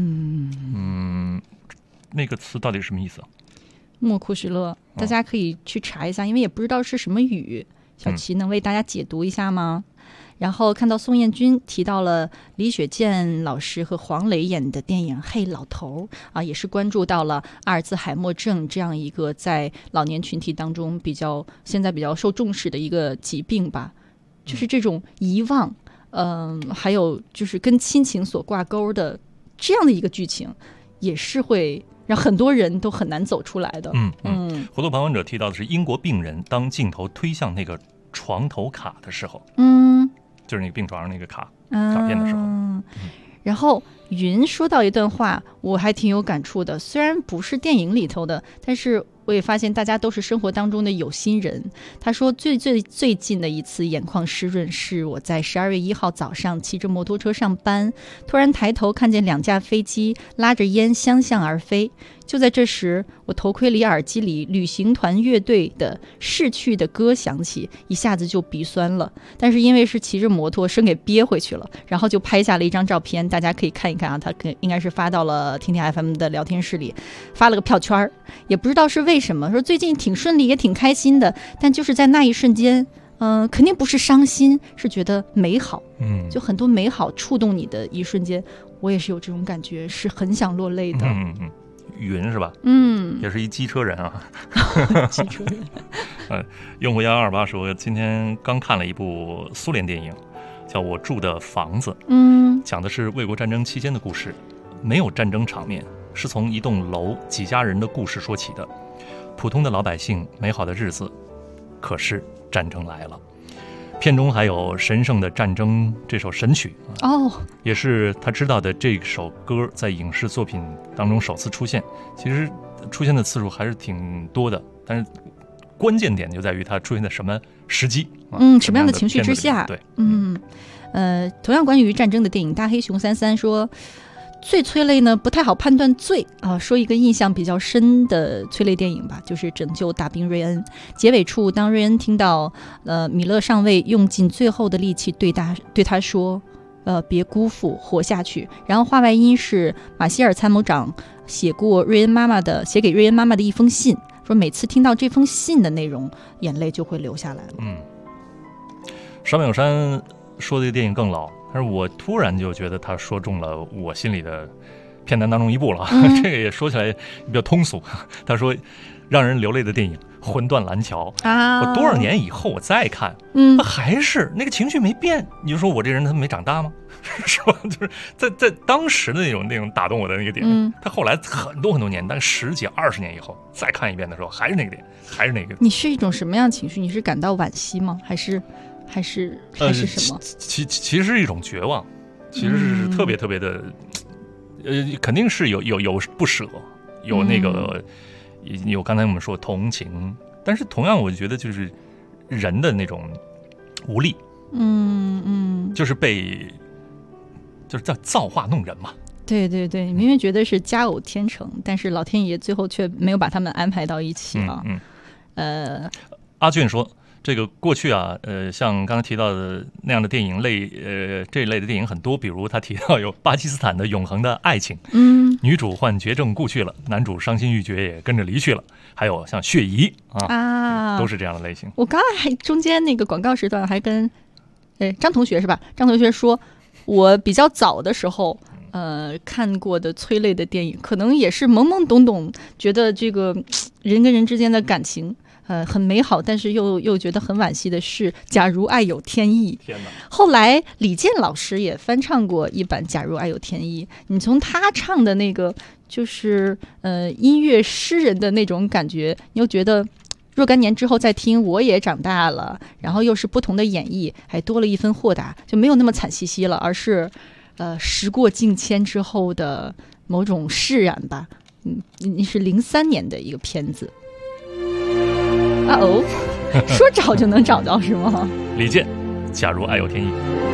那个词到底是什么意思？ 莫库什勒，大家可以去查一下，因为也不知道是什么语。小齐能为大家解读一下吗？然后看到宋彦军提到了李雪健老师和黄磊演的电影《嘿老头》也是关注到了阿尔兹海默症这样一个在老年群体当中现在比较受重视的一个疾病吧，就是这种遗忘，还有就是跟亲情所挂钩的这样的一个剧情，也是会让很多人都很难走出来的。 活动旁观者提到的是英国病人当镜头推向那个床头卡的时候，就是那个病床上那个卡片的时候。 然后云说到一段话，我还挺有感触的，虽然不是电影里头的，但是我也发现大家都是生活当中的有心人。他说最近的一次眼眶湿润是我在12月1号早上骑着摩托车上班，突然抬头看见2架飞机拉着烟相向而飞，就在这时，我头盔里耳机里旅行团乐队的逝去的歌响起，一下子就鼻酸了，但是因为是骑着摩托声给憋回去了，然后就拍下了一张照片，大家可以看一看啊，他应该是发到了听听 FM 的聊天室里，发了个票圈，也不知道是为什么，说最近挺顺利也挺开心的，但就是在那一瞬间肯定不是伤心，是觉得美好，就很多美好触动你的一瞬间，我也是有这种感觉，是很想落泪的。 云是吧？也是一机车人啊。 机车人。 用户1128说，今天刚看了一部苏联电影，叫《我住的房子》。讲的是卫国战争期间的故事，没有战争场面，是从一栋楼几家人的故事说起的。普通的老百姓，美好的日子，可是战争来了。片中还有《神圣的战争》这首神曲也是他知道的这首歌在影视作品当中首次出现。其实出现的次数还是挺多的，但是关键点就在于它出现在什么时机， 什么样的情绪之下。 对， 同样关于战争的电影，大黑熊33说，最催泪呢不太好判断最说一个印象比较深的催泪电影吧，就是《拯救大兵瑞恩》。结尾处，当瑞恩听到米勒上尉用尽最后的力气对他说别辜负，活下去。然后话外音是马歇尔参谋长写给瑞恩妈妈的一封信，说每次听到这封信的内容，眼泪就会流下来了。 山本有山说的电影更老，但是我突然就觉得他说中了我心里的片单当中一部了。这个也说起来比较通俗。他说让人流泪的电影《魂断蓝桥》我多少年以后我再看，还是那个情绪没变。你就说我这人他没长大吗？是吧？就是在当时的那种打动我的那个点，他后来很多年，但10几20年以后再看一遍的时候，还是那个点，还是那个。 你是一种什么样的情绪？你是感到惋惜吗？还是什么？ 其实是一种绝望，其实是特别的，肯定是有不舍，有那个有刚才我们说同情，但是同样我觉得就是人的那种无力，就是就是叫造化弄人嘛。 对，明明觉得是佳偶天成，但是老天爷最后却没有把他们安排到一起啊。 阿俊说，这个过去像刚才提到的那样的电影这一类的电影很多，比如他提到有巴基斯坦的永恒的爱情，女主患绝症故去了，男主伤心欲绝也跟着离去了，还有像血疑都是这样的类型。 我刚才还中间那个广告时段还跟张同学是吧？张同学说，我比较早的时候看过的催泪的电影，可能也是懵懵懂懂，觉得这个人跟人之间的感情很美好，但是又觉得很惋惜的是假如爱有天意。 天哪！ 后来李健老师也翻唱过一版假如爱有天意，你从他唱的那个就是音乐诗人的那种感觉，你又觉得若干年之后再听我也长大了，然后又是不同的演绎，还多了一分豁达，就没有那么惨兮兮了，而是时过境迁之后的某种释然吧。你是03年的一个片子。说找就能找到是吗？ 李健，假如爱有天意。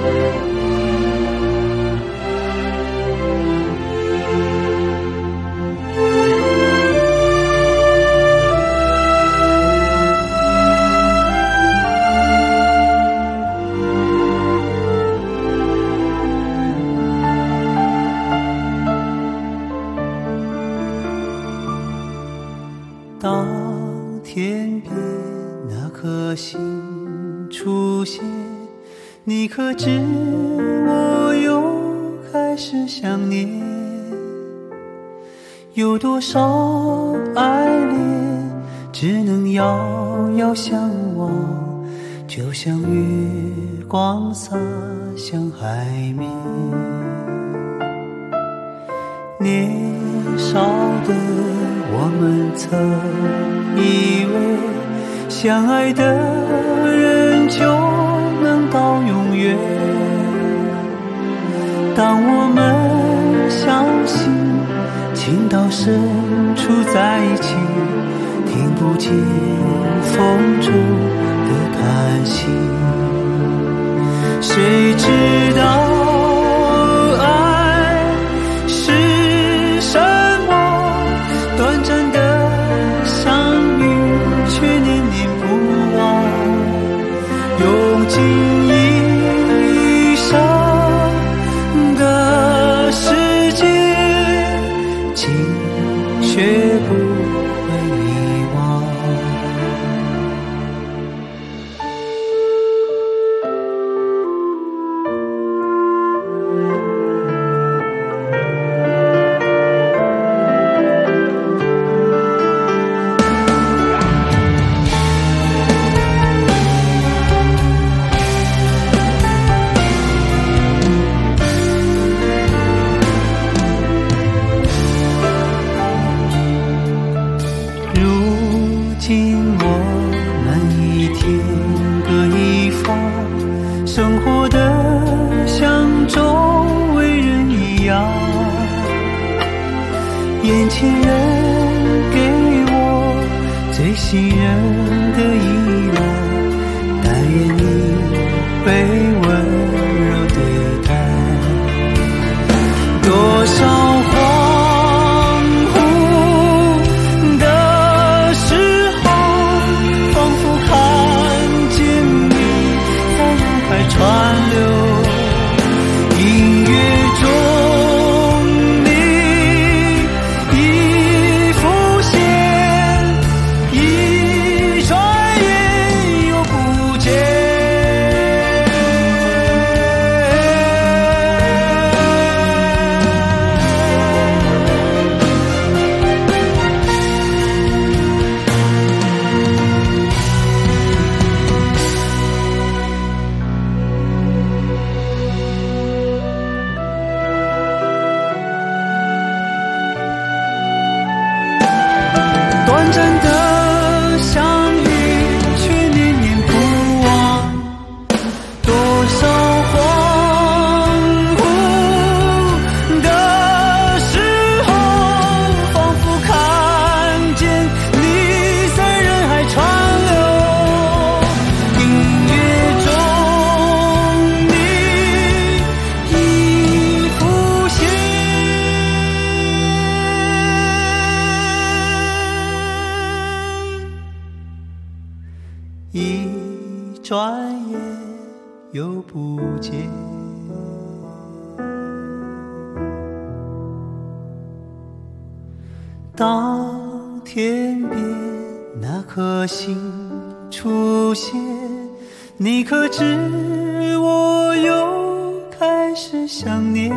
当天边那颗星出现，你可知我又开始想念？有多少爱恋只能遥遥相望，就像月光洒向海面。年少的我们曾以为相爱的人就能到永远。当我们相信情到深处在一起，听不见风中的叹息。谁知道爱是什么？短暂的相遇却念念不忘，用尽一生的时间，竟却不会遗忘。生活的像周围人一样，眼前人给我最信任的依赖，但愿你被温柔对待。多少恍惚的时候，仿佛看见你在人海川流，音乐中你已浮现，一转眼又不见。短暂的相遇却念念不忘，多少恍惚的时候，仿佛看见你在人海川流，音乐中你已浮现。一转眼又不见。当天边那颗星出现，你可知我又开始想念？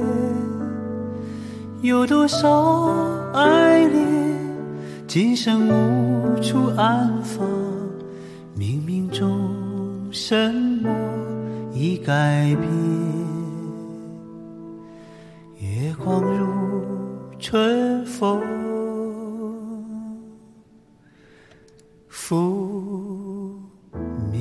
有多少爱恋今生无处安放，冥冥中什么已改变？月光如春风拂面。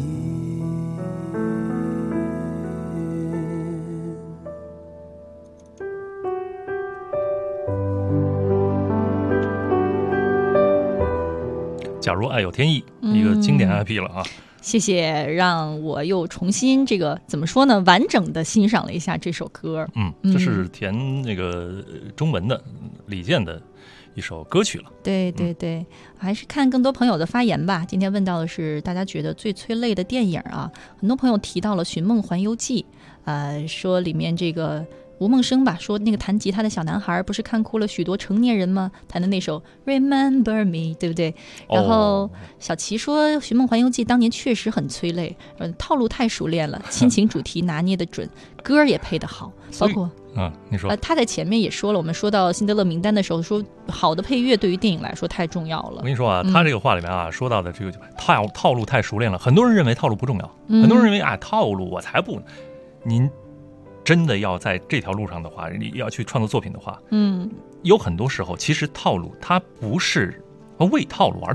假如爱有天意，一个经典 IP 了啊。 谢谢，让我又重新这个怎么说呢，完整的欣赏了一下这首歌。 这是填那个中文的李健的一首歌曲了。 对对对，还是看更多朋友的发言吧。今天问到的是大家觉得最催泪的电影啊，很多朋友提到了《寻梦环游记》，说里面这个吴梦生吧，说那个弹吉他的小男孩不是看哭了许多成年人吗？弹的那首 Remember Me， 对不对？然后小齐说《寻梦环游记》当年确实很催泪，套路太熟练了，亲情主题拿捏的准，歌也配得好，包括你说他在前面也说了，我们说到辛德勒名单的时候说，好的配乐对于电影来说太重要了。 我跟你说啊，他这个话里面啊说到的这个套路太熟练了，很多人认为套路不重要，很多人认为套路我才不，您真的要在这条路上的话，你要去创作作品的话，有很多时候其实套路它不是为套路而套路，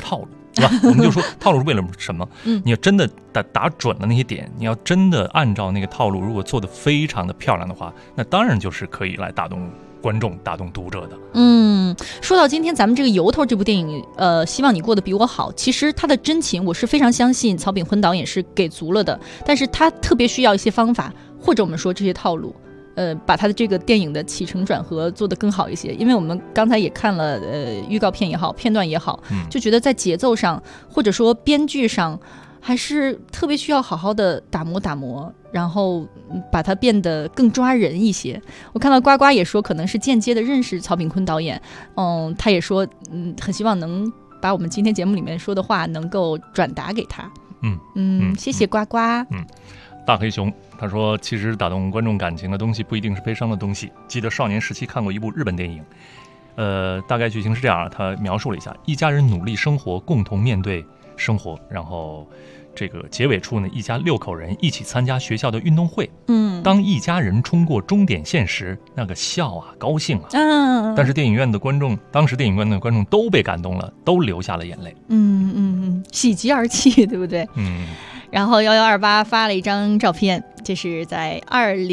对吧？我们就说套路是为了什么？你要真的打准了那些点，你要真的按照那个套路，如果做得非常的漂亮的话，那当然就是可以来打动观众、打动读者的。 说到今天咱们这个由头这部电影，希望你过得比我好。其实他的真情，我是非常相信曹炳坤导演是给足了的，但是他特别需要一些方法，或者我们说这些套路。把他的这个电影的起承转合做得更好一些，因为我们刚才也看了预告片也好，片段也好，就觉得在节奏上或者说编剧上还是特别需要好好的打磨，然后把它变得更抓人一些。我看到呱呱也说可能是间接的认识曹炳坤导演，他也说很希望能把我们今天节目里面说的话能够转达给他。谢谢呱呱。 大黑熊他说，其实打动观众感情的东西不一定是悲伤的东西。记得少年时期看过一部日本电影，大概剧情是这样，他描述了一下，一家人努力生活，共同面对生活，然后这个结尾处呢，一家6口人一起参加学校的运动会。当一家人冲过终点线时，那个笑啊，高兴啊。但是当时电影院的观众都被感动了，都流下了眼泪。 喜极而泣，对不对？然后1128发了一张照片，这是在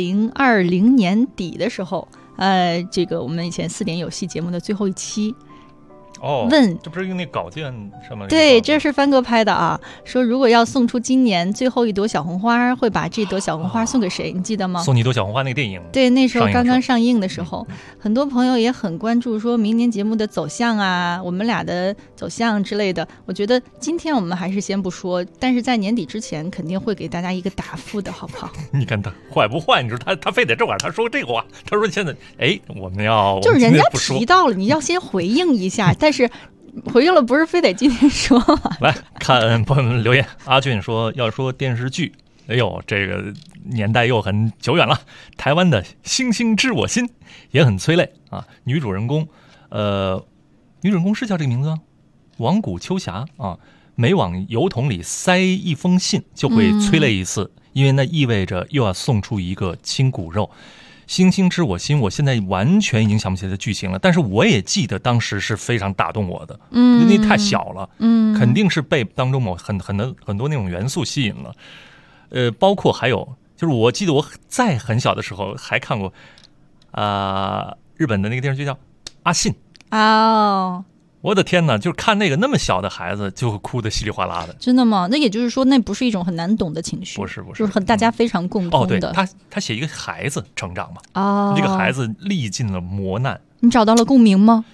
2020年底的时候，这个我们以前4点有戏节目的最后一期。问这不是用那稿件上面？ 对，这是帆哥拍的啊。说如果要送出今年最后一朵小红花，会把这朵小红花送给谁？你记得吗？ 送你一朵小红花那个电影， 对，那时候刚刚上映的时候，很多朋友也很关注，说明年节目的走向啊，我们俩的走向之类的。我觉得今天我们还是先不说，但是在年底之前肯定会给大家一个答复的，好不好？ 你看他坏不坏？你说他非得这会儿他说这个话，他说现在我们要就是人家提到了，你要先回应一下。但是回应了不是非得今天说吗？ 来看朋友们留言，阿俊说要说电视剧，这个年代又很久远了。台湾的《星星知我心》也很催泪啊，女主人公是叫这个名字吗？王谷秋霞啊，每往邮筒里塞一封信就会催泪一次，因为那意味着又要送出一个亲骨肉。星星知我心，我现在完全已经想不起来的剧情了，但是我也记得当时是非常打动我的，因为太小了，肯定是被当中很多那种元素吸引了，包括还有就是我记得我在很小的时候还看过日本的那个电视剧叫阿信。我的天哪，就是看那个那么小的孩子就哭得稀里哗啦的。 真的吗？那也就是说那不是一种很难懂的情绪。 不是就是很大家非常共通的。 对，他写一个孩子成长嘛，这个孩子历尽了磨难。 你找到了共鸣吗？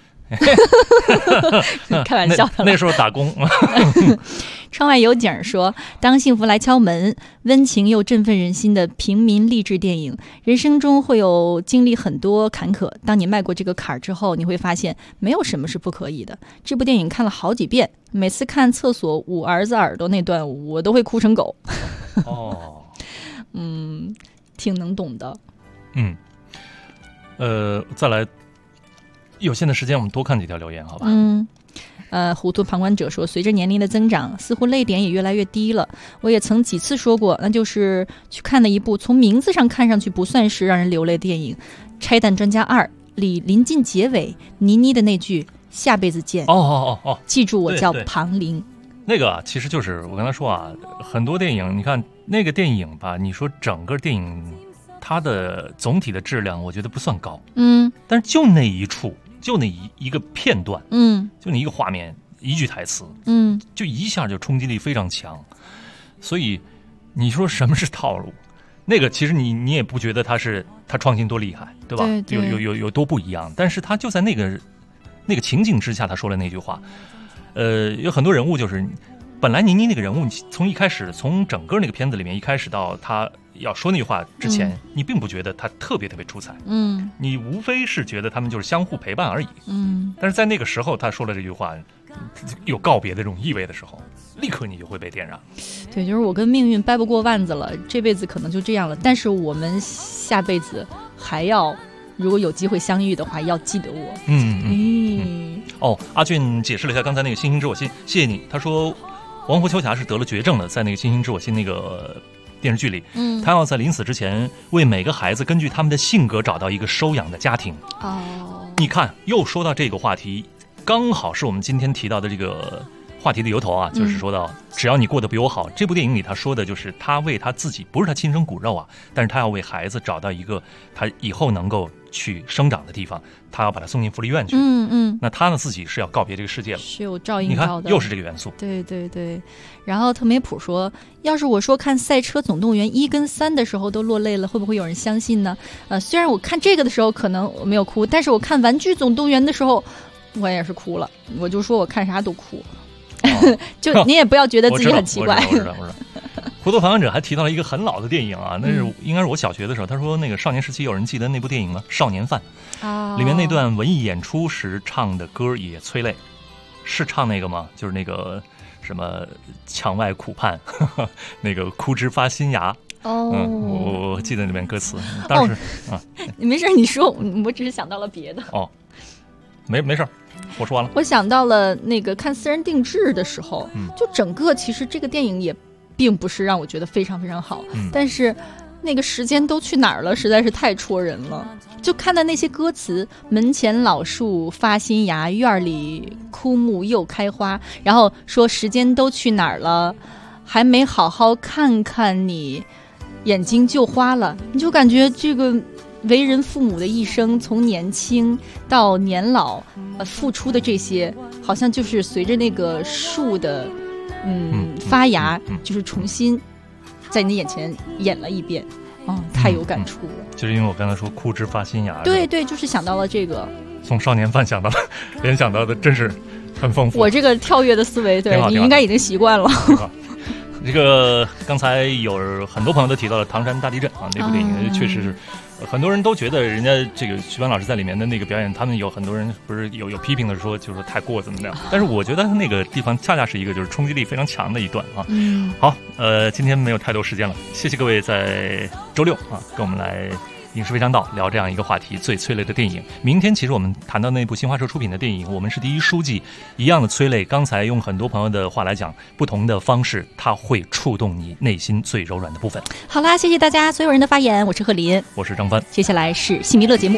开玩笑的那时候打工。 窗外有景说，当幸福来敲门，温情又振奋人心的平民励志电影。人生中会有经历很多坎坷，当你迈过这个坎儿之后，你会发现没有什么是不可以的。这部电影看了好几遍，每次看厕所捂儿子耳朵那段我都会哭成狗。挺能懂的。 再来有限的时间我们多看几条留言好吧。 糊涂旁观者说，随着年龄的增长，似乎泪点也越来越低了。我也曾几次说过，那就是去看的一部从名字上看上去不算是让人流泪的电影《拆弹专家2》里临近结尾倪妮的那句下辈子见。记住我叫庞玲。 那个其实就是我刚才说啊，很多电影你看那个电影吧，你说整个电影它的总体的质量我觉得不算高，但是就那一处，就那一个片段，就那一个画面，一句台词，就一下就冲击力非常强。所以你说什么是套路？那个其实你也不觉得他创新多厉害，对吧？ 对， 有多不一样，但是他就在那个情境之下，他说了那句话。有很多人物就是本来倪妮那个人物，从一开始，从整个那个片子里面一开始到他要说那句话之前，你并不觉得他特别特别出彩，你无非是觉得他们就是相互陪伴而已，但是在那个时候他说了这句话，有告别的这种意味的时候，立刻你就会被点燃。 对，就是我跟命运掰不过腕子了，这辈子可能就这样了，但是我们下辈子还要，如果有机会相遇的话，要记得我。 阿俊解释了一下刚才那个星星知我心，谢谢你。他说王福秋霞是得了绝症的，在那个星星知我心那个电视剧里，他要在临死之前为每个孩子根据他们的性格找到一个收养的家庭。你看又说到这个话题，刚好是我们今天提到的这个话题的由头啊，就是说到只要你过得比我好。这部电影里他说的就是他为他自己，不是他亲生骨肉啊，但是他要为孩子找到一个他以后能够去生长的地方，他要把他送进福利院去。那他呢自己是要告别这个世界了， 是有照应你到的， 看又是这个元素。 对对对。然后特梅普说，要是我说看《赛车总动员》1跟3的时候都落泪了，会不会有人相信呢？虽然我看这个的时候可能没有哭，但是我看《玩具总动员》的时候我也是哭了。我就说我看啥都哭。就你也不要觉得自己很奇怪。 我知道。糊涂旁观者还提到了一个很老的电影啊，那是应该是我小学的时候。他说那个少年时期有人记得那部电影吗？《少年犯》里面那段文艺演出时唱的歌也催泪，是唱那个吗？就是那个什么墙外苦盼，那个哭之发新芽。我记得那边歌词，当时没事，你说，我只是想到了别的。 没事，我说完了。 我想到了那个看《私人定制》的时候，就整个其实这个电影也并不是让我觉得非常非常好，但是那个时间都去哪儿了，实在是太戳人了。就看到那些歌词，门前老树发新芽，院里枯木又开花，然后说时间都去哪儿了，还没好好看看你，眼睛就花了。你就感觉这个为人父母的一生，从年轻到年老，付出的这些，好像就是随着那个树的发芽，就是重新在你眼前演了一遍。太有感触了。 就是因为我刚才说哭之发新芽， 对对，就是想到了这个。 从少年犯想到了，联想到的真是很丰富。 我这个跳跃的思维，对你应该已经习惯了。 这个刚才有很多朋友都提到了《唐山大地震》啊，那部电影确实是很多人都觉得人家这个徐帆老师在里面的那个表演，他们有很多人不是有批评的说，就是说太过怎么样。但是我觉得那个地方恰恰是一个就是冲击力非常强的一段啊。好，今天没有太多时间了，谢谢各位在周六啊跟我们来影视非常道聊这样一个话题，最催泪的电影。明天其实我们谈到那部新华社出品的电影《我们是第一书记》，一样的催泪。刚才用很多朋友的话来讲，不同的方式，它会触动你内心最柔软的部分。 好啦，谢谢大家所有人的发言，我是贺林， 我是张帆， 接下来是幸弥勒节目。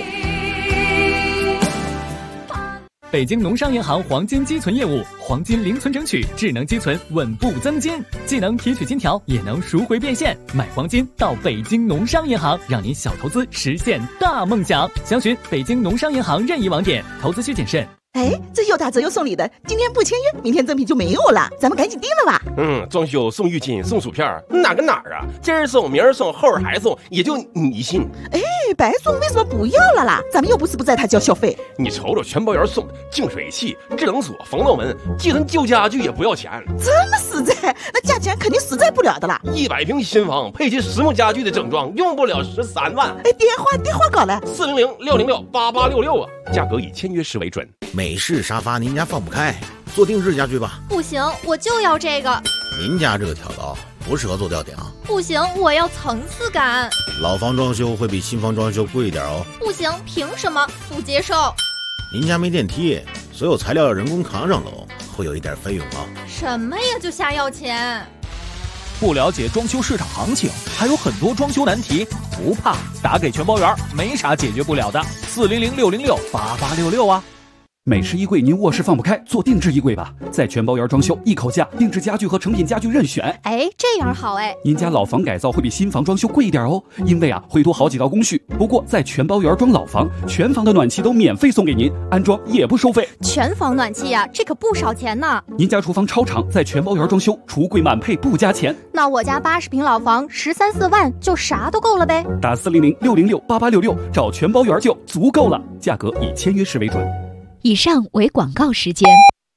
北京农商银行黄金积存业务，黄金零存整取，智能积存，稳步增金，既能提取金条，也能赎回变现。买黄金到北京农商银行，让您小投资实现大梦想。详询北京农商银行任意网点，投资需谨慎。 哎，这又打折又送礼的，今天不签约，明天赠品就没有了，咱们赶紧订了吧。 装修送浴巾送薯片，哪跟哪儿啊？今儿送明儿送后儿还送，也就你信。 哎，白送为什么不要了啦？咱们又不是不在他交小费。 你瞅瞅全包圆送净水器、智能锁、防盗门，寄存旧家具也不要钱。 这么实在，那价钱肯定实在不了的啦。 100平新房配齐实木家具的整装，用不了13万。 哎，电话搞来 400-606-8866啊，价格以签约时为准。 美式沙发您家放不开，做定制家具吧。 不行，我就要这个。 您家这个挑高不适合做吊顶。 不行，我要层次感。 老房装修会比新房装修贵一点哦。 不行，凭什么？不接受。 您家没电梯，所有材料要人工扛上楼，会有一点费用啊。 什么呀，就瞎要钱？ 不了解装修市场行情，还有很多装修难题，不怕，打给全包圆，没啥解决不了的。400-606-8866啊。 美式衣柜您卧室放不开，做定制衣柜吧，在全包圆装修，一口价，定制家具和成品家具任选。 哎，这样好哎。 您家老房改造会比新房装修贵一点哦，因为会多好几道工序。不过在全包圆装老房，全房的暖气都免费送给您，安装也不收费。 全房暖气啊，这可不少钱呢。 您家厨房超长，在全包圆装修，橱柜满配不加钱。 那我家80平老房13、14万就啥都够了呗。 打400-606-8866找全包圆就足够了，价格以签约时为准。 以上为广告时间。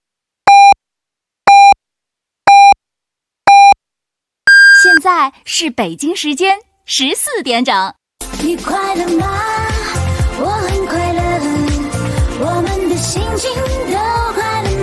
现在是北京时间14点整。 你快乐吗？我很快乐，我们的心情都快乐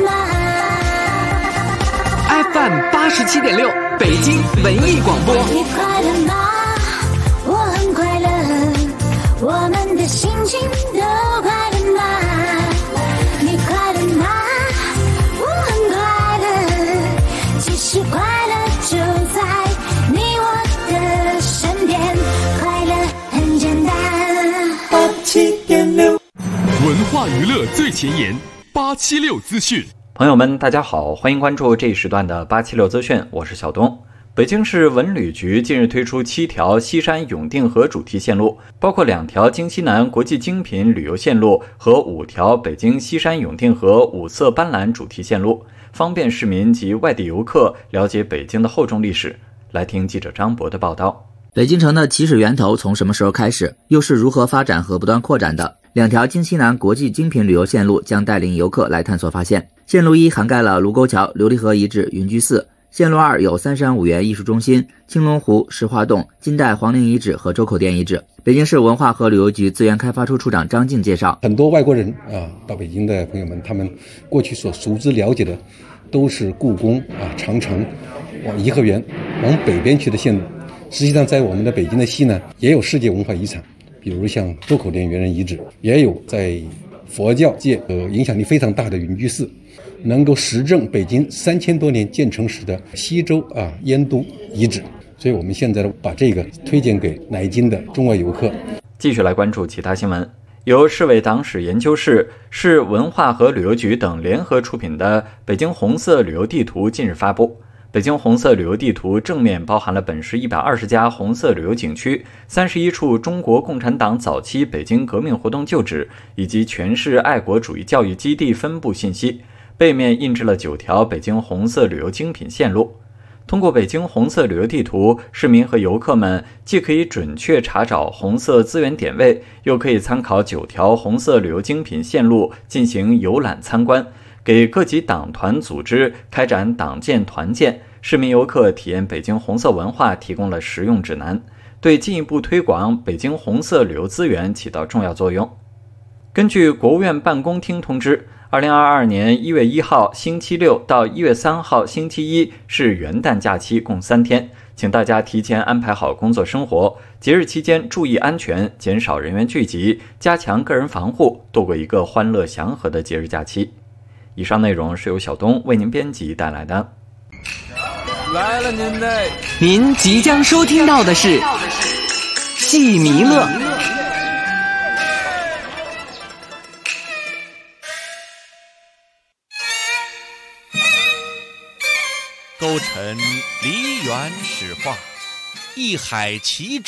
吗 ？FM 87.6，北京文艺广播。 你快乐吗？我很快乐，我们的心情都快乐吗？你快乐吗？我很快乐，其实快乐就在你我的身边，快乐很简单。 87.6，文化娱乐最前沿，876资讯。 朋友们，大家好，欢迎关注这一时段的876资讯，我是小东。北京市文旅局近日推出7条西山永定河主题线路，包括2条京西南国际精品旅游线路和5条北京西山永定河五色斑斓主题线路，方便市民及外地游客了解北京的厚重历史。来听记者张博的报道。 北京城的起始源头从什么时候开始，又是如何发展和不断扩展的？2条京西南国际精品旅游线路将带领游客来探索发现。线路1涵盖了卢沟桥、琉璃河遗址、云居寺。线路2有三山五园艺术中心、青龙湖、石花洞、金代皇陵遗址和周口店遗址。北京市文化和旅游局资源开发处处长张静介绍， 很多外国人到北京的朋友们，他们过去所熟知了解的都是故宫长城往颐和园往北边去的线路。实际上在我们的北京的西南也有世界文化遗产，比如像周口店猿人遗址，也有在佛教界影响力非常大的云居寺，能够实证北京3000多年建成史的西周燕都遗址。所以我们现在把这个推荐给来京的中外游客。 继续来关注其他新闻。由市委党史研究室、市文化和旅游局等联合出品的北京红色旅游地图近日发布。北京红色旅游地图正面包含了本市120家红色旅游景区、31处中国共产党早期北京革命活动旧址以及全市爱国主义教育基地分布信息，背面印制了9条北京红色旅游精品线路。通过北京红色旅游地图，市民和游客们既可以准确查找红色资源点位，又可以参考9条红色旅游精品线路进行游览参观，给各级党团组织开展党建团建、市民游客体验北京红色文化提供了实用指南，对进一步推广北京红色旅游资源起到重要作用。根据国务院办公厅通知，2022年1月1号星期六到1月3号星期一是元旦假期，共3天，请大家提前安排好工作生活，节日期间注意安全，减少人员聚集，加强个人防护，度过一个欢乐祥和的节日假期。以上内容是由小东为您编辑带来的。 来了您即将收听到的是戏迷乐。 勾陈梨园史话，一海奇